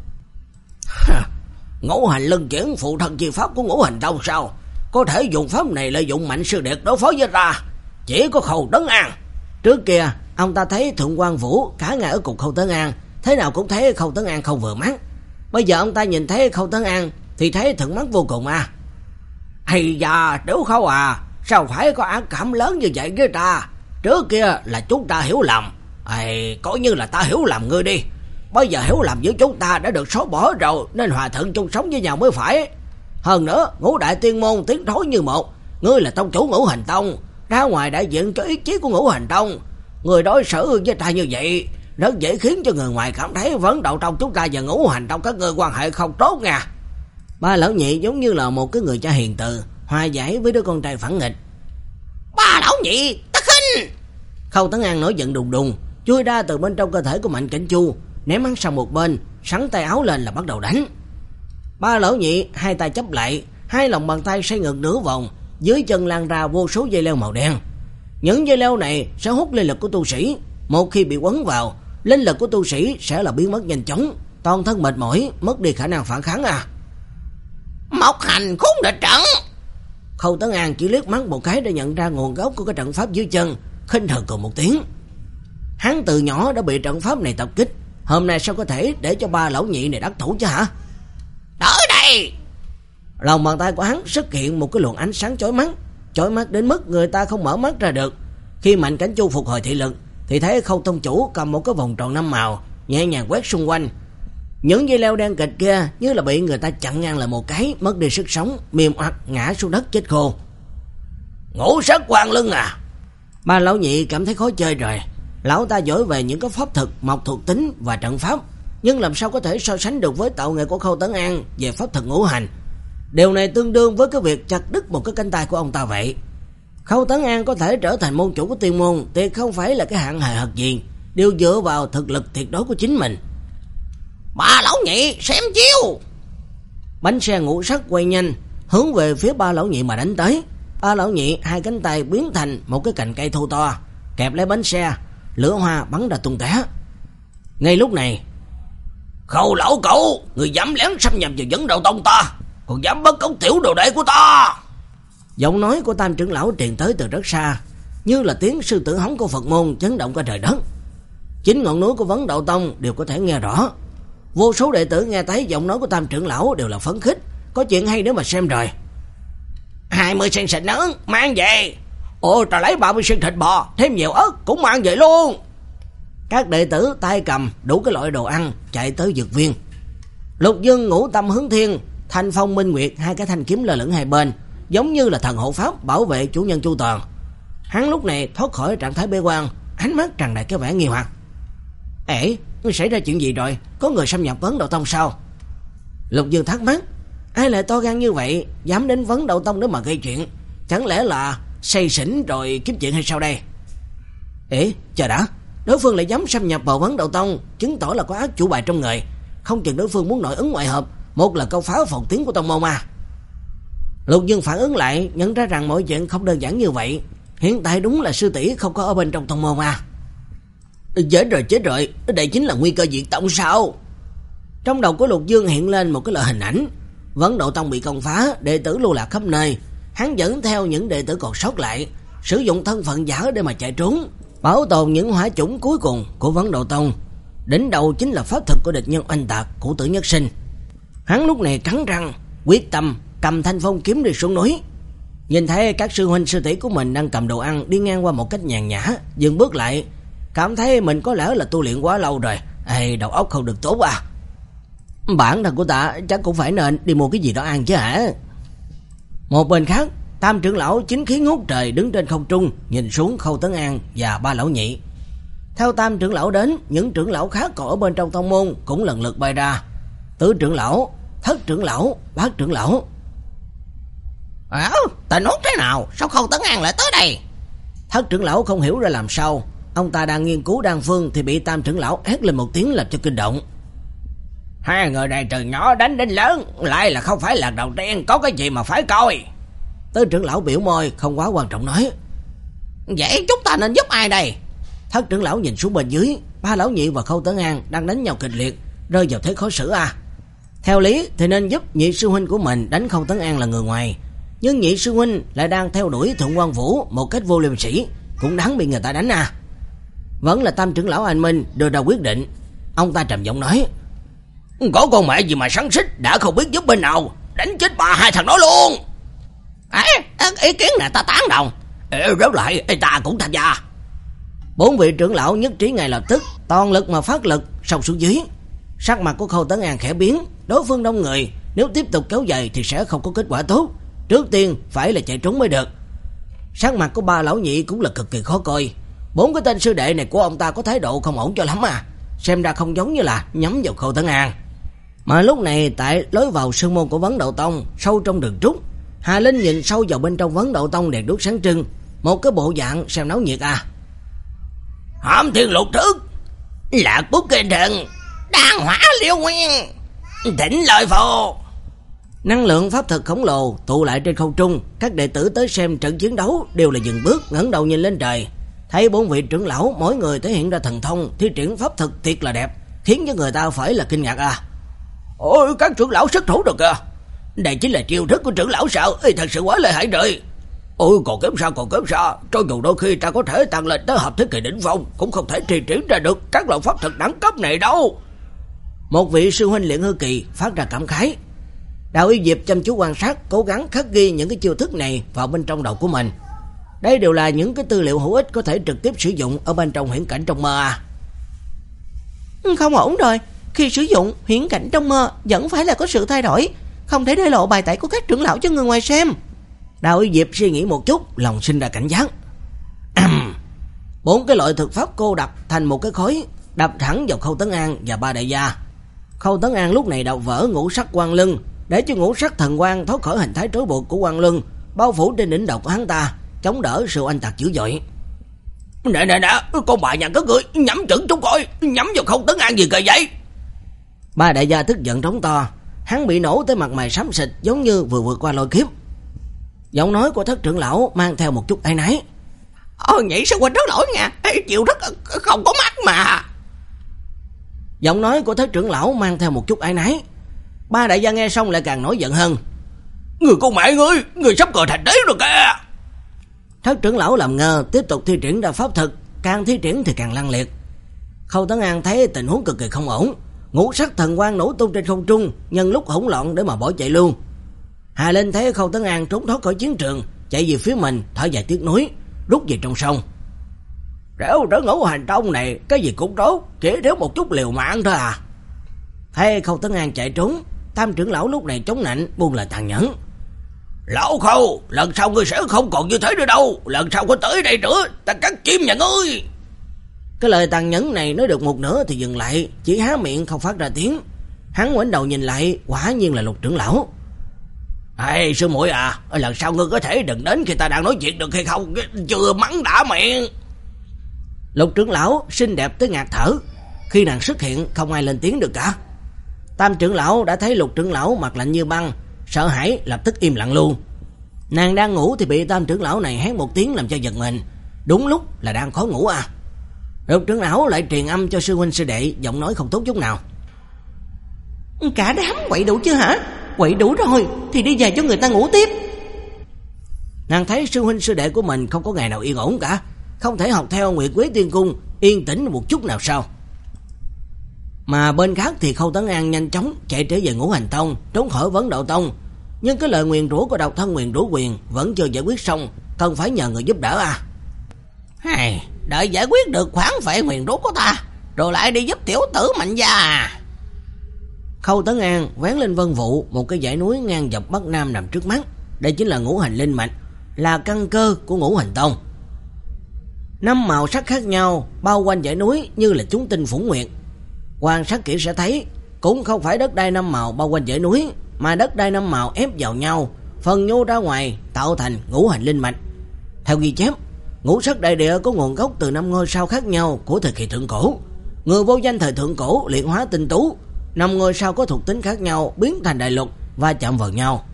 Ngũ hành luân chuyển phụ thân chi pháp của Ngũ Hành Tông sao? Có thể dùng pháp này lợi dụng Mạnh sư đệ đối phó với ta? Chỉ có Khâu Tấn An. Trước kia ông ta thấy Thượng Quan Vũ cả ngày ở cùng Khâu Tấn An, thế nào cũng thấy Khâu Tấn An không vừa mắt. Bây giờ ông ta nhìn thấy Khâu Tấn An thì thấy thuận mắt vô cùng à. Hay da, Tiểu Khâu à, sao phải có ác cảm lớn như vậy với ta? Trước kia là chúng ta hiểu lầm, Ây, coi như là ta hiểu lầm ngươi đi. Bây giờ hiểu lầm giữa chúng ta đã được xóa bỏ rồi, nên hòa thuận chung sống với nhau mới phải. Hơn nữa, Ngũ Đại Tiên Môn tiến thối như một, ngươi là tông chủ Ngũ Hành Tông, ra ngoài đại diện cho ý chí của Ngũ Hành Tông, người đối xử với ta như vậy rất dễ khiến cho người ngoài cảm thấy Vấn Đậu Tông chúng ta và Ngũ Hành Tông các ngươi quan hệ không tốt nha. Ba lão nhị giống như là một cái người cha hiền từ, hòa giải với đứa con trai phản nghịch. Ba lão nhị, ta khinh! Khâu Tấn An nổi giận đùng đùng, chui ra từ bên trong cơ thể của Mạnh Cảnh Chu, ném hắn sang một bên, sắn tay áo lên là bắt đầu đánh. Ba lão nhị hai tay chấp lại, hai lòng bàn tay xoay ngược nửa vòng, dưới chân lan ra vô số dây leo màu đen. Những dây leo này sẽ hút linh lực của tu sĩ, một khi bị quấn vào, linh lực của tu sĩ sẽ là biến mất nhanh chóng, toàn thân mệt mỏi, mất đi khả năng phản kháng à. Mộc hành khốn địch trận. Khâu Tấn An chỉ liếc mắt một cái để nhận ra nguồn gốc của cái trận pháp dưới chân, khinh thường cười một tiếng. Hắn từ nhỏ đã bị trận pháp này tập kích, hôm nay sao có thể để cho ba lão nhị này đắc thủ chứ hả? Tới đây! Lòng bàn tay của hắn xuất hiện một cái luồng ánh sáng chói mắt, chói mắt đến mức người ta không mở mắt ra được. Khi Mạnh Cảnh Chu phục hồi thị lực thì thấy Khâu tông chủ cầm một cái vòng tròn năm màu, nhẹ nhàng quét xung quanh. Những dây leo đen kịch kia như là bị người ta chặn ngang lại một cái, mất đi sức sống, mềm oặt ngã xuống đất chết khô. Ngũ sắc quang lưng à? Ba lão nhị cảm thấy khó chơi rồi. Lão ta giỏi về những cái pháp thực, mộc thuộc tính và trận pháp, nhưng làm sao có thể so sánh được với tạo nghệ của Khâu Tấn An về pháp thực ngũ hành. Điều này tương đương với cái việc chặt đứt một cái cánh tay của ông ta vậy. Khâu Tấn An có thể trở thành môn chủ của tiên môn thì không phải là cái hạng hời hợt gì, đều dựa vào thực lực tuyệt đối của chính mình. Ba lão nhị xem chiêu! Bánh xe ngũ sắc quay nhanh, hướng về phía ba lão nhị mà đánh tới. Ba lão nhị hai cánh tay biến thành một cái cành cây thô to, kẹp lấy bánh xe, lửa hoa bắn ra tung tóe. Ngay lúc này, Khâu lão cậu, người dám lén xâm nhập vào Vấn Đậu Tông ta, còn dám bất cống tiểu đồ đệ của ta! Giọng nói của Tam trưởng lão truyền tới từ rất xa, như là tiếng sư tử hống của Phật môn chấn động cả trời đất. Chính ngọn núi của Vấn Đậu Tông đều có thể nghe rõ. Vô số đệ tử nghe thấy giọng nói của Tam trưởng lão đều là phấn khích, có chuyện hay nếu mà xem rồi. Hai mươi sen xịt nướng mang về. Ồ, ta lấy ba mươi sen thịt bò, thêm nhiều ớt cũng mang về luôn. Các đệ tử tay cầm đủ cái loại đồ ăn chạy tới dược viên. Lục Dương, Ngũ Tâm, Hướng Thiên, Thanh Phong, Minh Nguyệt hai cái thanh kiếm lơ lửng hai bên, giống như là thần hộ pháp bảo vệ chủ nhân chu toàn. Hắn lúc này thoát khỏi trạng thái bế quan, ánh mắt tràn đầy cái vẻ nghi hoặc. Ê, xảy ra chuyện gì rồi? Có người xâm nhập Vấn Đậu Tông sao? Lục Dương thắc mắc, ai lại to gan như vậy, dám đến Vấn Đậu Tông để mà gây chuyện? Chẳng lẽ là say xỉn rồi kiếm chuyện hay sao đây? Ê, chờ đã, đối phương lại dám xâm nhập vào Vấn Đậu Tông, chứng tỏ là có ác chủ bài trong người. Không chừng đối phương muốn nội ứng ngoại hợp, một là câu pháo phòng tiếng của tông môn mà. Lục Dương phản ứng lại, nhận ra rằng mọi chuyện không đơn giản như vậy. Hiện tại đúng là sư tỷ không có ở bên trong tông môn à. Chết rồi, chết rồi, đây chính là nguy cơ diệt tông sao? Trong đầu của Lục Dương hiện lên một cái loại hình ảnh. Vấn Đậu Tông bị công phá, đệ tử lưu lạc khắp nơi. Hắn dẫn theo những đệ tử còn sót lại, sử dụng thân phận giả để mà chạy trốn, bảo tồn những hỏa chủng cuối cùng của Vấn Đậu Tông. Đỉnh đầu chính là pháp thực của địch nhân oanh tạc của Tử Nhất Sinh. Hắn lúc này cắn răng, quyết tâm cầm thanh phong kiếm đi xuống núi. Nhìn thấy các sư huynh sư tỷ của mình đang cầm đồ ăn đi ngang qua một cách nhàn nhã, dừng bước lại, cảm thấy mình có lẽ là tu luyện quá lâu rồi. Ê, đầu óc không được tốt à. Bản thân của ta chắc cũng phải nên đi mua cái gì đó ăn chứ hả? Một bên khác, Tam trưởng lão chính khí ngút trời đứng trên không trung, nhìn xuống Khâu Tấn An và ba lão nhị. Theo Tam trưởng lão đến, những trưởng lão khác còn ở bên trong tông môn cũng lần lượt bay ra. Tứ trưởng lão, Thất trưởng lão, Bát trưởng lão. À, tình huống thế nào? Sao Khâu Tấn An lại tới đây? Thất trưởng lão không hiểu ra làm sao, ông ta đang nghiên cứu đan phương thì bị Tam trưởng lão hét lên một tiếng làm cho kinh động. Hai người này từ nhỏ đánh đến lớn, lại là không phải là đầu tiên, có cái gì mà phải coi. Tứ trưởng lão biểu môi không quá quan trọng nói. Vậy chúng ta nên giúp ai đây? Thất trưởng lão nhìn xuống bên dưới, ba lão nhị và Khâu Tấn An đang đánh nhau kịch liệt, rơi vào thế khó xử à. Theo lý thì nên giúp nhị sư huynh của mình đánh Khâu Tấn An là người ngoài, nhưng nhị sư huynh lại đang theo đuổi Thượng Quan Vũ một cách vô liêm sỉ, cũng đáng bị người ta đánh à. Vẫn là Tam trưởng lão anh Minh đưa ra quyết định. Ông ta trầm giọng nói, có con mẹ gì mà sắn xích, đã không biết giúp bên nào, đánh chết bà hai thằng đó luôn. À, ý kiến này ta tán đồng. Ê, rất lại, ê, ta cũng tham gia. Bốn vị trưởng lão nhất trí ngay lập tức, toàn lực mà phát lực xông xuống dưới. Sắc mặt của Khâu Tấn An khẽ biến, đối phương đông người, nếu tiếp tục kéo dài thì sẽ không có kết quả tốt. Trước tiên phải là chạy trốn mới được. Sắc mặt của ba lão nhị cũng là cực kỳ khó coi. Bốn cái tên sư đệ này của ông ta có thái độ không ổn cho lắm à. xem ra không giống như là nhắm vào Khâu Tấn An. Mà lúc này tại lối vào sơn môn của Vấn Đạo Tông, sâu trong rừng trúc, Hà Linh nhìn sâu vào bên trong Vấn Đạo Tông đèn đuốc sáng trưng, một cái bộ dạng xem náo nhiệt à. Hãm thiên lục thức, lạc bút kinh thần, đan hỏa liêu nguyên, thỉnh lợi phù. Năng lượng pháp thực khổng lồ tụ lại trên không trung, các đệ tử tới xem trận chiến đấu đều là dừng bước ngẩng đầu nhìn lên trời, thấy bốn vị trưởng lão mỗi người thể hiện ra thần thông thi triển pháp thực thiệt là đẹp, khiến cho người ta phải là kinh ngạc à. Ôi, các trưởng lão xuất thủ được à? Đây chính là chiêu thức của trưởng lão sao? Ê, thật sự quá lợi hại rồi. Ôi, còn kém sao, còn kém sao. Cho dù đôi khi ta có thể tăng lên tới hợp thế kỳ đỉnh phong, cũng không thể thi triển ra được các loại pháp thực đẳng cấp này đâu. Một vị sư huynh luyện hư kỳ phát ra cảm khái. Đạo Y Diệp chăm chú quan sát, cố gắng khắc ghi những cái chiêu thức này vào bên trong đầu của mình. Đây đều là những cái tư liệu hữu ích có thể trực tiếp sử dụng ở bên trong huyễn cảnh trong mơ à. Không ổn rồi, khi sử dụng huyễn cảnh trong mơ vẫn phải là có sự thay đổi, không thể để lộ bài tẩy của các trưởng lão cho người ngoài xem. Đạo Y Diệp suy nghĩ một chút, lòng sinh ra cảnh giác. Bốn cái loại thực pháp cô đập thành một cái khối, đập thẳng vào Khâu Tấn An và ba đại gia. Khâu Tấn An lúc này đào vỡ ngũ sắc quang lưng, để cho ngũ sắc thần quang thoát khỏi hình thái trói buộc của quang lưng, bao phủ trên đỉnh đầu của hắn ta, chống đỡ sự oanh tạc dữ dội. Nè nè nè, con bà nhà các ngươi nhắm chuẩn chúng coi, nhắm vào Khâu Tấn An gì kìa vậy? Ba đại gia tức giận trống to, hắn bị nổ tới mặt mày xám xịt giống như vừa vượt qua lôi kiếp. Giọng nói của thất trưởng lão mang theo một chút áy náy. Ơ nhị sư huynh rất lỗi nha, chịu rất không có mắt mà. Giọng nói của thất trưởng lão mang theo một chút áy náy. Ba đại gia nghe xong lại càng nổi giận hơn. Người con mẹ ngươi, người sắp cờ thành đế rồi kìa. Thất trưởng lão làm ngơ, tiếp tục thi triển ra pháp thực, càng thi triển thì càng lăng liệt. Khâu Tấn An thấy tình huống cực kỳ không ổn, ngũ sắc thần quang nổ tung trên không trung, nhân lúc hỗn loạn để mà bỏ chạy luôn. Hà Linh thấy Khâu Tấn An trốn thoát khỏi chiến trường, chạy về phía mình, thở dài tiếc nuối, rút về trong sông. Rẻo trở ngũ hành tông này, cái gì cũng tốt, chỉ thiếu một chút liều mạng thôi à. Thấy Khâu Tấn An chạy trốn, tam trưởng lão lúc này chống nạnh buông lời tàn nhẫn. Lão Khâu, lần sau ngươi sẽ không còn như thế nữa đâu, lần sau có tới đây nữa, ta cắt chim nhà ngươi. Cái lời tàn nhẫn này nói được một nửa thì dừng lại, chỉ há miệng không phát ra tiếng. Hắn ngoảnh đầu nhìn lại, quả nhiên là Lục trưởng lão. Ê sư muội à, lần sau ngươi có thể đừng đến khi ta đang nói chuyện được hay không, chưa mắng đã miệng. Lục trưởng lão xinh đẹp tới ngạt thở, khi nàng xuất hiện không ai lên tiếng được cả. Tam trưởng lão đã thấy Lục trưởng lão mặt lạnh như băng, sợ hãi lập tức im lặng luôn. Nàng đang ngủ thì bị tam trưởng lão này hét một tiếng làm cho giật mình, đúng lúc là đang khó ngủ à. Lục trưởng lão lại truyền âm cho sư huynh sư đệ, giọng nói không tốt chút nào. Cả đám quậy đủ chưa hả? Quậy đủ rồi thì đi về cho người ta ngủ tiếp. Nàng thấy sư huynh sư đệ của mình không có ngày nào yên ổn cả, không thể học theo Nguyệt Quế Tiên Cung yên tĩnh một chút nào sao. Mà bên khác thì Khâu Tấn An nhanh chóng chạy trở về Ngũ Hành Tông, trốn khỏi Vấn Đạo Tông. Nhưng cái lời nguyền rủa của độc thân nguyền rủa quyền vẫn chưa giải quyết xong, cần phải nhờ người giúp đỡ à. Hay, đợi giải quyết được khoản phệ nguyền rủa của ta, rồi lại đi giúp tiểu tử Mạnh gia à. Khâu Tấn An vén lên vân vụ, một cái dãy núi ngang dọc Bắc Nam nằm trước mắt. Đây chính là Ngũ Hành Linh Mạch, là căn cơ của Ngũ Hành Tông. Năm màu sắc khác nhau bao quanh dãy núi như là chúng tinh phủng nguyệt. Quan sát kỹ sẽ thấy, cũng không phải đất đai năm màu bao quanh dãy núi, mà đất đai năm màu ép vào nhau, phần nhô ra ngoài tạo thành Ngũ Hành Linh Mạch. Theo ghi chép, ngũ sắc đại địa có nguồn gốc từ năm ngôi sao khác nhau của thời kỳ thượng cổ. Người vô danh thời thượng cổ luyện hóa tinh tú, năm ngôi sao có thuộc tính khác nhau biến thành đại lục và chạm vào nhau.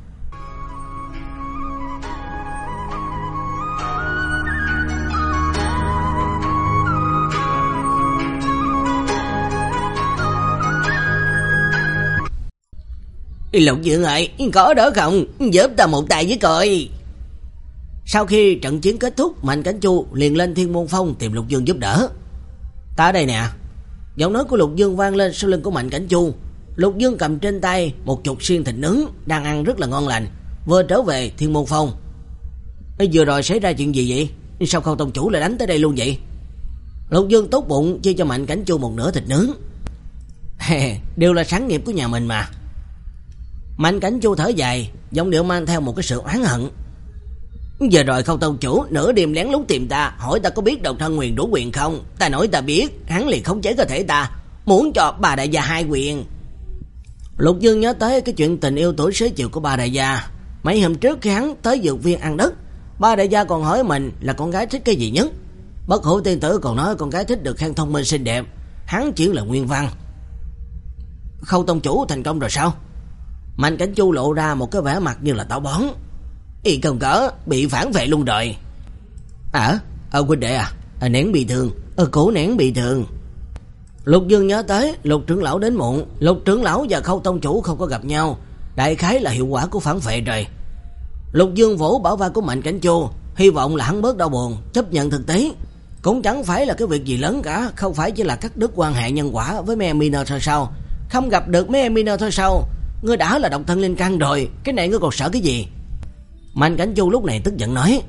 Lục Dương ơi, có đỡ không? Giúp ta một tay với coi. Sau khi trận chiến kết thúc, Mạnh Cảnh Chu liền lên Thiên Môn Phong tìm Lục Dương giúp đỡ. Ta đây nè. Giọng nói của Lục Dương vang lên sau lưng của Mạnh Cảnh Chu. Lục Dương cầm trên tay một chục xiên thịt nướng đang ăn rất là ngon lành, vừa trở về Thiên Môn Phong. Ê, vừa rồi xảy ra chuyện gì vậy? Sao Khâu tông chủ lại đánh tới đây luôn vậy? Lục Dương tốt bụng chia cho Mạnh Cảnh Chu một nửa thịt nướng. Đều là sáng nghiệp của nhà mình mà. Mạnh Cảnh Chu thở dài, giọng điệu mang theo một cái sự oán hận. Giờ rồi Khâu tông chủ nửa đêm lén lút tìm ta, hỏi ta có biết độc thân nguyền rủa quyền không. Ta nói ta biết, hắn liền khống chế cơ thể ta, muốn cho bà đại gia hai quyền. Lục Dương nhớ tới cái chuyện tình yêu tuổi xế chiều của bà đại gia. Mấy hôm trước khi hắn tới dược viên ăn đất, bà đại gia còn hỏi mình là con gái thích cái gì nhất. Bất Hủ tiên tử còn nói con gái thích được khen thông minh xinh đẹp. Hắn chỉ là nguyên văn. Khâu tông chủ thành công rồi sao? Mạnh Cảnh Chu lộ ra một cái vẻ mặt như là táo bón. Y không cỡ, bị phản vệ luôn rồi. À, ờ huynh đệ à, à nén bị thương, ờ cổ nén bị thương. Lục Dương nhớ tới Lục trưởng lão đến muộn, Lục trưởng lão và Khâu tông chủ không có gặp nhau, đại khái là hiệu quả của phản vệ rồi. Lục Dương vỗ bả vai của Mạnh Cảnh Chu, hy vọng là hắn bớt đau buồn, chấp nhận thực tế. Cũng chẳng phải là cái việc gì lớn cả, không phải chỉ là cắt đứt quan hệ nhân quả với mấy Miner thôi sao? Không gặp được mấy Miner thôi sao? Ngươi đã là độc thân linh căn rồi, cái này ngươi còn sợ cái gì? Mạnh Cảnh Chu lúc này tức giận nói.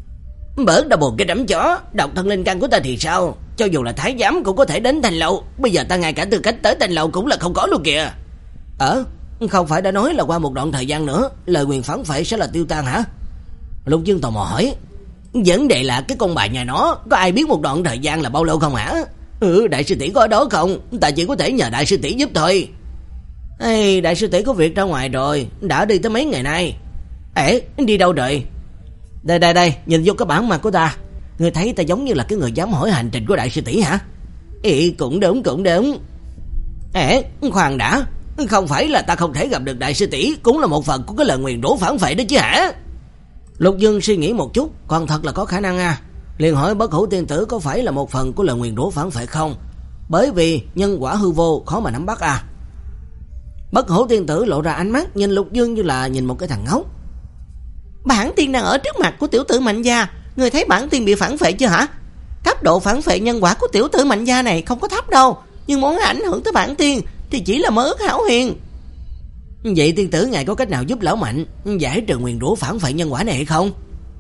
Bớt đau buồn cái đám chó, độc thân linh căn của ta thì sao? Cho dù là thái giám cũng có thể đến Thanh Lâu, bây giờ ta ngay cả tư cách tới Thanh Lâu cũng là không có luôn kìa. Ờ, không phải đã nói là qua một đoạn thời gian nữa, lời nguyền phản phệ sẽ là tiêu tan hả? Lục Dương tò mò hỏi. Vấn đề là cái con bà nhà nó, có ai biết một đoạn thời gian là bao lâu không hả? Ừ, đại sư tỷ có ở đó không? Ta chỉ có thể nhờ đại sư tỷ giúp thôi. Ê, đại sư tỷ có việc ra ngoài rồi, đã đi tới mấy ngày nay. Ê, đi đâu rồi? Đây đây đây, nhìn vô cái bản mặt của ta. Ngươi thấy ta giống như là cái người dám hỏi hành trình của đại sư tỷ hả? Ê, cũng đúng, cũng đúng. Ê, khoan đã, không phải là ta không thể gặp được đại sư tỷ cũng là một phần của cái lời nguyền rủa phản phệ đó chứ hả? Lục Dương suy nghĩ một chút, còn thật là có khả năng à. Liền hỏi Bất Hủ tiên tử có phải là một phần của lời nguyền rủa phản phệ không? Bởi vì nhân quả hư vô khó mà nắm bắt à. Bất Hủ tiên tử lộ ra ánh mắt nhìn Lục Dương như là nhìn một cái thằng ngốc. Bản tiên đang ở trước mặt của tiểu tử Mạnh gia, người thấy bản tiên bị phản phệ chưa hả? Cấp độ phản phệ nhân quả của tiểu tử Mạnh gia này không có thấp đâu, nhưng muốn ảnh hưởng tới bản tiên thì chỉ là mơ ước hão huyền. Vậy tiên tử ngài có cách nào giúp lão Mạnh giải trừ nguyền rủa phản phệ nhân quả này hay không?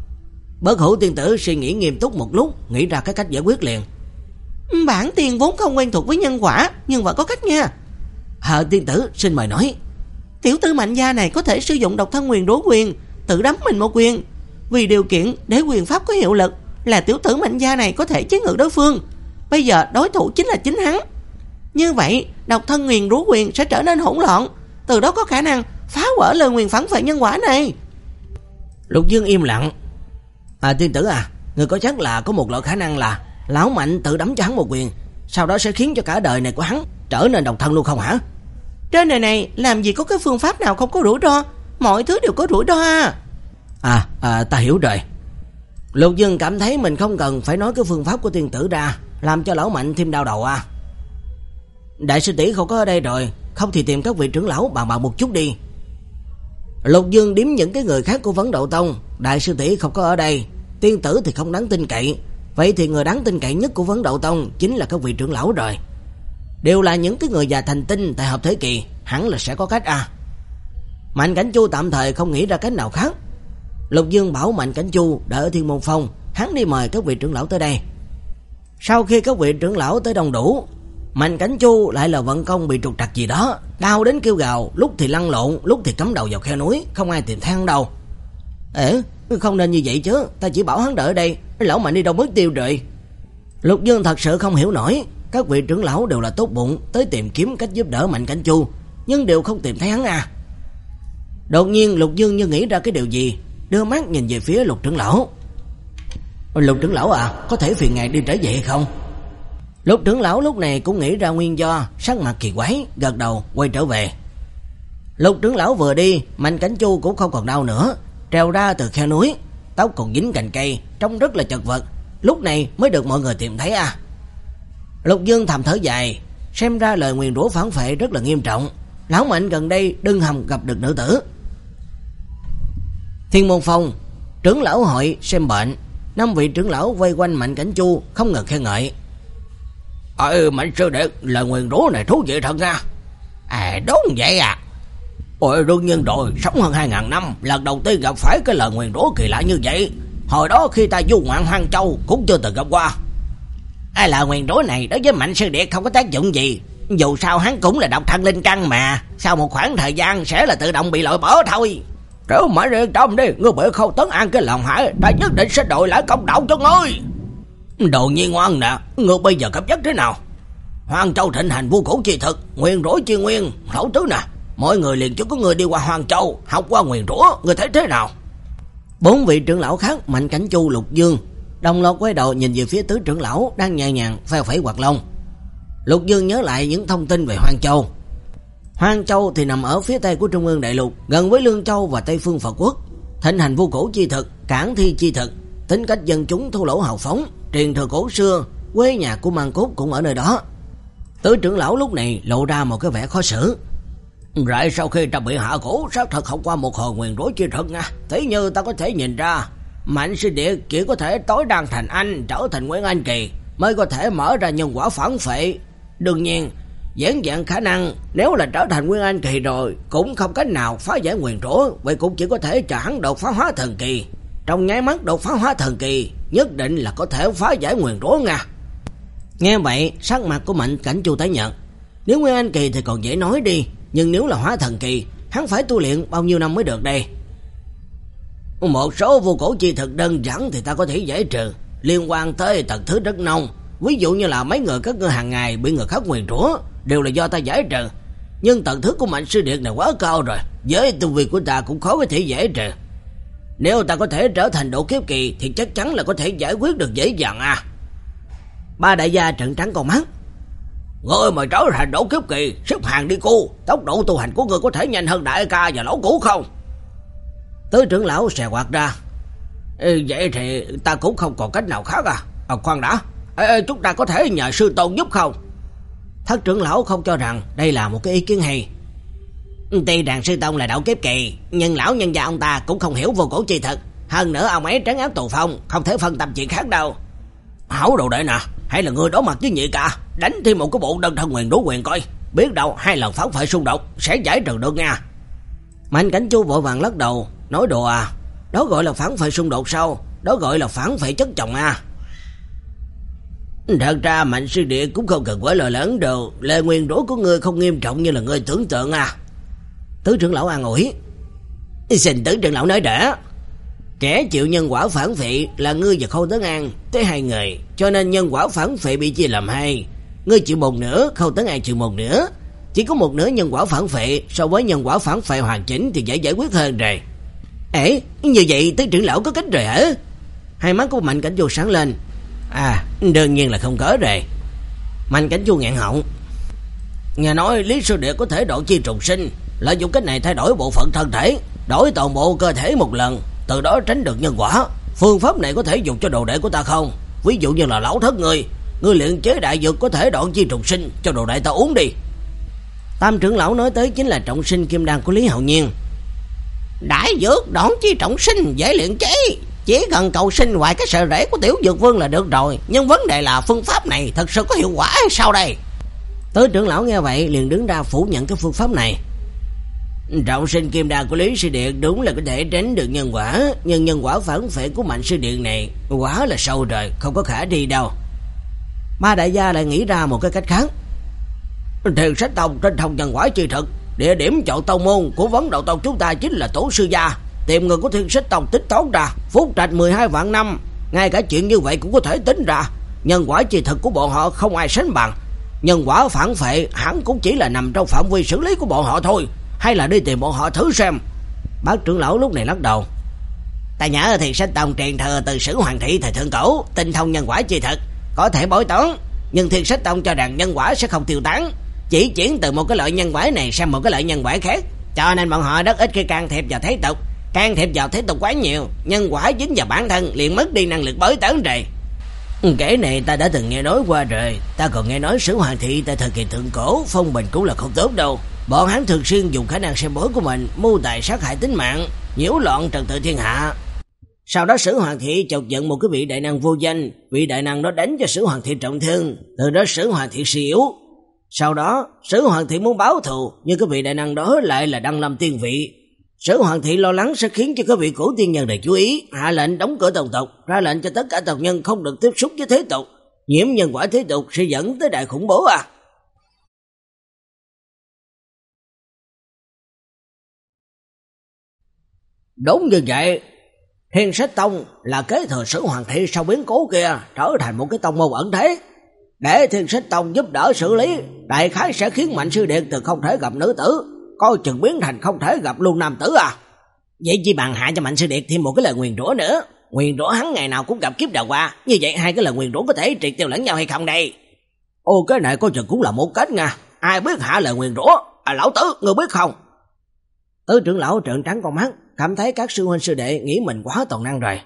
Bất Hủ tiên tử suy nghĩ nghiêm túc một lúc, nghĩ ra cái cách giải quyết liền. Bản tiên vốn không quen thuộc với nhân quả, nhưng mà có cách nha. Hờ tiên tử xin mời nói. Tiểu tử Mạnh gia này có thể sử dụng độc thân nguyền rủa quyền, tự đấm mình một quyền. Vì điều kiện để quyền pháp có hiệu lực là tiểu tử Mạnh gia này có thể chế ngự đối phương. Bây giờ đối thủ chính là chính hắn. Như vậy độc thân nguyền rủa quyền sẽ trở nên hỗn loạn, từ đó có khả năng phá vỡ lời nguyền phản phệ nhân quả này. Lục Dương im lặng. À tiên tử à, người có chắc là có một loại khả năng là lão Mạnh tự đấm cho hắn một quyền, sau đó sẽ khiến cho cả đời này của hắn trở nên độc thân luôn không hả? Trên đời này làm gì có cái phương pháp nào không có rủi ro, mọi thứ đều có rủi ro à. À, à ta hiểu rồi. Lục Dương cảm thấy mình không cần phải nói cái phương pháp của tiên tử ra, làm cho lão Mạnh thêm đau đầu à. Đại sư tỷ không có ở đây rồi, không thì tìm các vị trưởng lão bàn bạc một chút đi. Lục Dương điếm những cái người khác của Vấn Đậu Tông. Đại sư tỷ không có ở đây, tiên tử thì không đáng tin cậy. Vậy thì người đáng tin cậy nhất của Vấn Đậu Tông chính là các vị trưởng lão rồi. Đều là những cái người già thành tinh tại hợp thế kỳ, hẳn là sẽ có cách à. Mạnh Cảnh Chu tạm thời không nghĩ ra cách nào khác. Lục Dương bảo Mạnh Cảnh Chu đợi ở Thiên Môn Phong, hắn đi mời các vị trưởng lão tới đây. Sau khi các vị trưởng lão tới đông đủ, Mạnh Cảnh Chu lại là vận công bị trục trặc gì đó, đau đến kêu gào, lúc thì lăn lộn, lúc thì cắm đầu vào khe núi, không ai tìm thấy hắn đâu. Ê, không nên như vậy chứ, ta chỉ bảo hắn đợi ở đây, lão Mạnh đi đâu mất tiêu rồi. Lục Dương thật sự không hiểu nổi, các vị trưởng lão đều là tốt bụng tới tìm kiếm cách giúp đỡ Mạnh Cảnh Chu, nhưng đều không tìm thấy hắn à. Đột nhiên Lục Dương như nghĩ ra cái điều gì, đưa mắt nhìn về phía Lục trưởng lão. Lục trưởng lão à, có thể phiền ngài đi trở về hay không? Lục trưởng lão lúc này cũng nghĩ ra nguyên do, sắc mặt kỳ quái, gật đầu quay trở về. Lục trưởng lão vừa đi, Mạnh Cảnh Chu cũng không còn đau nữa, trèo ra từ khe núi, tóc còn dính cành cây, trông rất là chật vật, lúc này mới được mọi người tìm thấy à. Lục Dương thầm thở dài, xem ra lời nguyền rủa phản phệ rất là nghiêm trọng, lão Mạnh gần đây đừng hòng gặp được nữ tử. Thiên Môn Phong, trưởng lão hội xem bệnh, năm vị trưởng lão vây quanh Mạnh Cảnh Chu không ngừng khen ngợi. Ờ Mạnh sư đệ, lời nguyền rủa này thú vị thật nha. À đúng vậy à. Ôi đương nhiên rồi, sống hơn hai ngàn năm, lần đầu tiên gặp phải cái lời nguyền rủa kỳ lạ như vậy. Hồi đó khi ta du ngoạn Hoang Châu cũng chưa từng gặp qua. À, lời nguyền rủa này đối với Mạnh sư đệ không có tác dụng gì, dù sao hắn cũng là độc thân linh căn mà, sau một khoảng thời gian sẽ là tự động bị loại bỏ thôi. Nếu mà yên tâm đi, ngươi bị Khâu Tấn An cái lòng hại, ta nhất định sẽ đổi lại công đạo cho ngươi. Đồ nhi ngoan nè, ngươi bây giờ cảm giác thế nào? Hoàng Châu thịnh hành vu cổ chi thực, nguyền rủa chi nguyên. Lão tứ nè, mọi người liền cho có người đi qua Hoàng Châu học qua nguyền rủa, người thấy thế nào? Bốn vị trưởng lão khác Mạnh Cảnh Chu, Lục Dương đồng loạt quay đầu nhìn về phía tứ trưởng lão đang nhẹ nhàng pheo phẩy quạt lông. Lục Dương nhớ lại những thông tin về Hoàng Châu. Hoàng Châu thì nằm ở phía tây của Trung ương đại lục, gần với Lương Châu và Tây phương Phật quốc, thịnh hành vu cổ chi thực, cản thi chi thực, tính cách dân chúng thô lỗ hào phóng, truyền thừa cổ xưa, quê nhà của Mang Cốt cũng ở nơi đó. Tứ trưởng lão lúc này lộ ra một cái vẻ khó xử. Rồi sau khi ta bị hạ cổ, xác thật học qua một hồi nguyền rủa chi thực nha. Thế như ta có thể nhìn ra, Mạnh Sư Điệt chỉ có thể tối đăng thành anh, trở thành Nguyên Anh Kỳ mới có thể mở ra nhân quả phản phệ. Đương nhiên, dễ dàng khả năng nếu là trở thành Nguyên Anh Kỳ rồi cũng không cách nào phá giải nguyền rủa, vậy cũng chỉ có thể chờ hắn đột phá hóa thần kỳ. Trong nháy mắt đột phá hóa thần kỳ, nhất định là có thể phá giải nguyền rủa nha. Nghe vậy, sắc mặt của Mạnh Cảnh Chu tái nhợt. Nếu Nguyên Anh Kỳ thì còn dễ nói đi, nhưng nếu là hóa thần kỳ, hắn phải tu luyện bao nhiêu năm mới được đây? Một số vô cổ chi thực đơn giản thì ta có thể giải trừ, liên quan tới tầng thứ rất nông. Ví dụ như là mấy người các ngươi hàng ngày bị người khác nguyền rủa đều là do ta giải trừ. Nhưng tầng thứ của Mạnh Sư Điệt này quá cao rồi, với tu vi của ta cũng khó có thể giải trừ. Nếu ta có thể trở thành độ kiếp kỳ thì chắc chắn là có thể giải quyết được dễ dàng à. Ba đại gia trợn trắng con mắt. Ngươi mà trở thành độ kiếp kỳ, xếp hàng đi cô, tốc độ tu hành của ngươi có thể nhanh hơn đại ca và lão cũ không? Tứ trưởng lão xè quạt ra. Ê, vậy thì ta cũng không còn cách nào khác à. À khoan đã, ê, ê, chúng ta có thể nhờ sư tôn giúp không? Thất trưởng lão không cho rằng đây là một cái ý kiến hay. Tuy rằng sư tôn là độ kiếp kỳ, nhưng lão nhân gia ông ta cũng không hiểu vô cổ chi thực. Hơn nữa ông ấy trấn áp tù phong, không thể phân tâm chuyện khác đâu. Hảo đồ đệ nè, hay là ngươi đối mặt với nhị ca, đánh thêm một cái bộ đơn thân nguyền đố quyền coi, biết đâu hai lần phản phệ xung đột sẽ giải trừ được nha. Mạnh Cảnh Chu vội vàng lắc đầu, nói đùa à, đó gọi là phản phệ xung đột sao, đó gọi là phản phệ chất chồng à. Thật ra Mạnh Sư Điệt cũng không cần quá lo lắng đâu, lời nguyền rủa của ngươi không nghiêm trọng như là ngươi tưởng tượng à. Tứ trưởng lão an ủi. Xin tứ trưởng lão nói đã. Kẻ chịu nhân quả phản phệ là ngươi và Khâu Tấn An, tới hai người, cho nên nhân quả phản phệ bị chia làm hai. Ngươi chịu một nửa, Khâu Tấn An chịu một nửa. Chỉ có một nửa nhân quả phản phệ, so với nhân quả phản phệ hoàn chỉnh thì dễ giải quyết hơn rồi. Ê, như vậy tứ trưởng lão có cách rồi hả? Hai mắt của Mạnh Cảnh Chu sáng lên. À, đương nhiên là không có rồi. Mạnh Cảnh Chu nghẹn họng. Nghe nói Lý Sư Điệt có thể độ chi trùng sinh, lợi dụng cách này thay đổi bộ phận thân thể, đổi toàn bộ cơ thể một lần, từ đó tránh được nhân quả. Phương pháp này có thể dùng cho đồ đệ của ta không? Ví dụ như là lão thất ngươi, ngươi luyện chế đại dược có thể đoạn chi trùng sinh cho đồ đệ ta uống đi. Tam trưởng lão nói tới chính là trọng sinh kim đan của Lý Hạo Nhiên. Đại dược đoạn chi trọng sinh dễ luyện chế, chỉ cần cầu sinh ngoài cái sợ rễ của Tiểu Dược Vương là được rồi. Nhưng vấn đề là phương pháp này thật sự có hiệu quả hay sao đây? Tứ trưởng lão nghe vậy liền đứng ra phủ nhận cái phương pháp này. Trọng sinh kim đan của Lý Sư Điệt đúng là có thể tránh được nhân quả, nhưng nhân quả phản phệ của Mạnh Sư Điệt này quá là sâu rồi, không có khả thi đâu. Ba đại gia lại nghĩ ra một cái cách khác. Thiền Sách Tông trên thông nhân quả chi thực, địa điểm chọn tông môn của Vấn Đạo Tông chúng ta chính là tổ sư gia. Tìm người của Thiên Sách Tông tính toán ra, phúc trạch mười hai vạn năm, ngay cả chuyện như vậy cũng có thể tính ra. Nhân quả chi thực của bọn họ không ai sánh bằng, nhân quả phản phệ hẳn cũng chỉ là nằm trong phạm vi xử lý của bọn họ thôi. Hay là đi tìm bọn họ thử xem. Bác trưởng lão lúc này lắc đầu. Ta nhớ Thiền Sách Tông truyền thừa từ Sử Hoàng Thị thời thượng cổ, tinh thông nhân quả chi thực, có thể bói toán, nhưng Thiền Sách Tông cho rằng nhân quả sẽ không tiêu tán, chỉ chuyển từ một cái loại nhân quả này sang một cái loại nhân quả khác, cho nên bọn họ rất ít khi can thiệp vào thế tục. Can thiệp vào thế tục quá nhiều, nhân quả dính vào bản thân liền mất đi năng lực bói toán rồi. Cái này ta đã từng nghe nói qua rồi. Ta còn nghe nói Sử Hoàng Thị tại thời kỳ thượng cổ phong bình cũng là không tốt đâu. Bọn hắn thường xuyên dùng khả năng xem bói của mình mưu tài sát hại tính mạng, nhiễu loạn trật tự thiên hạ. Sau đó Sử Hoàng Thị chọc giận một cái vị đại năng vô danh, vị đại năng đó đánh cho Sử Hoàng Thị trọng thương, từ đó Sử Hoàng Thị suy yếu. Sau đó Sử Hoàng Thị muốn báo thù, nhưng cái vị đại năng đó lại là Đăng Lâm Tiên Vị. Sử Hoàng Thị lo lắng sẽ khiến cho các vị cổ tiên nhân này chú ý, hạ lệnh đóng cửa tông tộc, ra lệnh cho tất cả tộc nhân không được tiếp xúc với thế tục. Nhiễm nhân quả thế tục sẽ dẫn tới đại khủng bố à. Đúng như vậy, Thiên Sách Tông là kế thừa Sử Hoàng Thị sau biến cố kia, trở thành một cái tông môn ẩn thế. để Thiên Xích Tông giúp đỡ xử lý, đại khái sẽ khiến Mạnh Sư Điệt từ không thể gặp nữ tử, coi chừng biến thành không thể gặp luôn nam tử à. Vậy chỉ bằng hạ cho Mạnh Sư Điệt thêm một cái lời nguyền rủa nữa, nguyền rủa hắn ngày nào cũng gặp kiếp đầu qua, như vậy hai cái lời nguyền rủa có thể triệt tiêu lẫn nhau hay không đây? Ô, cái này coi chừng cũng là một cách nha, ai biết hạ lời nguyền rủa? À, lão tử, ngươi biết không? Tứ trưởng lão trợn trắng con mắt, cảm thấy các sư huynh sư đệ nghĩ mình quá toàn năng rồi.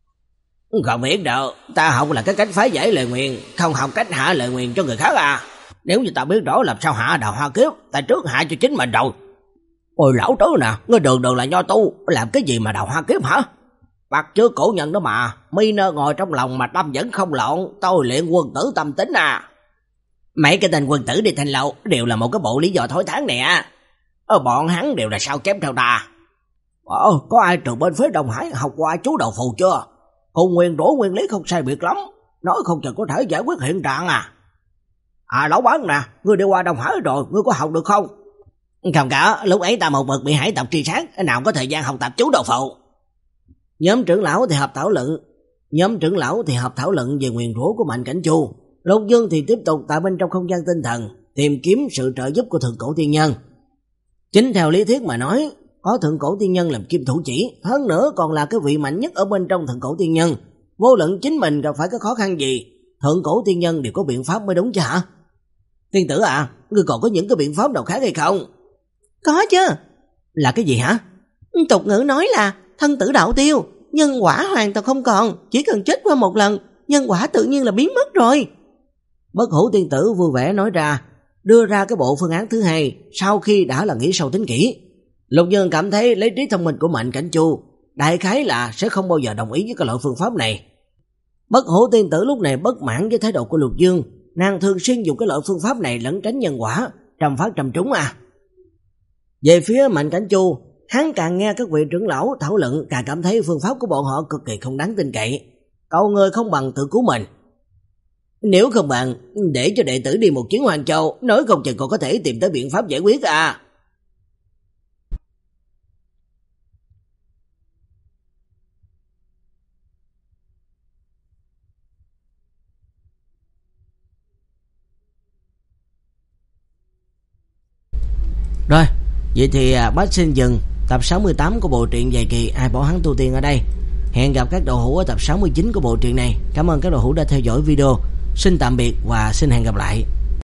Không biết đâu, ta học là cái cách phá giải lời nguyền, không học cách hạ lời nguyền cho người khác à. Nếu như ta biết rõ làm sao hạ Đào Hoa Kiếp, ta trước hạ cho chính mình rồi. Ôi lão tứ nè, ngươi đường đường là nho tu, làm cái gì mà Đào Hoa Kiếp hả? Bắt chước cổ nhân đó mà, mi nơ ngồi trong lòng mà tâm vẫn không lộn, tôi luyện quân tử tâm tính à. Mấy cái tên quân tử đi Thanh Lâu đều là một cái bộ lý do thối tháng nè. Ở bọn hắn đều là sao kém theo ta. Ờ, có ai từ bên phía Đông Hải học qua chú đầu phù chưa? Cùng nguyên rủa nguyên lý không sai biệt lắm, nói không chừng có thể giải quyết hiện trạng à. À lão bán nè, ngươi đi qua Đông Hải rồi, ngươi có học được không? Không cả, lúc ấy ta một mực bị hải tộc truy sát, nào có thời gian học tập chú đầu phù. Nhóm trưởng lão thì họp thảo luận, nhóm trưởng lão thì họp thảo luận về nguyền rủa của Mạnh Cảnh Chu. Lục Dương thì tiếp tục tại bên trong không gian tinh thần tìm kiếm sự trợ giúp của thượng cổ tiên nhân. Chính theo lý thuyết mà nói, có thượng cổ tiên nhân làm kim thủ chỉ, hơn nữa còn là cái vị mạnh nhất ở bên trong thượng cổ tiên nhân. Vô luận chính mình gặp phải cái khó khăn gì, thượng cổ tiên nhân đều có biện pháp mới đúng chứ hả? Tiên tử à, ngươi còn có những cái biện pháp nào khác hay không? Có chứ. Là cái gì hả? Tục ngữ nói là thân tử đạo tiêu, nhân quả hoàn toàn không còn, chỉ cần chết qua một lần, nhân quả tự nhiên là biến mất rồi. Bất Hủ tiên tử vui vẻ nói ra, đưa ra cái bộ phương án thứ hai sau khi đã là nghĩ sâu tính kỹ. Lục Dương cảm thấy lấy trí thông minh của Mạnh Cảnh Chu, đại khái là sẽ không bao giờ đồng ý với cái loại phương pháp này. Bất Hủ tiên tử lúc này bất mãn với thái độ của Lục Dương, nàng thường xuyên dùng cái loại phương pháp này lẩn tránh nhân quả, trầm phát trầm trúng à. Về phía Mạnh Cảnh Chu, hắn càng nghe các vị trưởng lão thảo luận càng cảm thấy phương pháp của bọn họ cực kỳ không đáng tin cậy. Cầu người không bằng tự cứu mình. Nếu không bằng, để cho đệ tử đi một chuyến Hoàng Châu, nói không chừng còn có thể tìm tới biện pháp giải quyết à. Rồi, vậy thì bác xin dừng tập sáu mươi tám của bộ truyện dài kỳ Ai Bảo Hắn Tu Tiên ở đây. Hẹn gặp các đồ hữu ở tập sáu mươi chín của bộ truyện này. Cảm ơn các đồ hữu đã theo dõi video. Xin tạm biệt và xin hẹn gặp lại.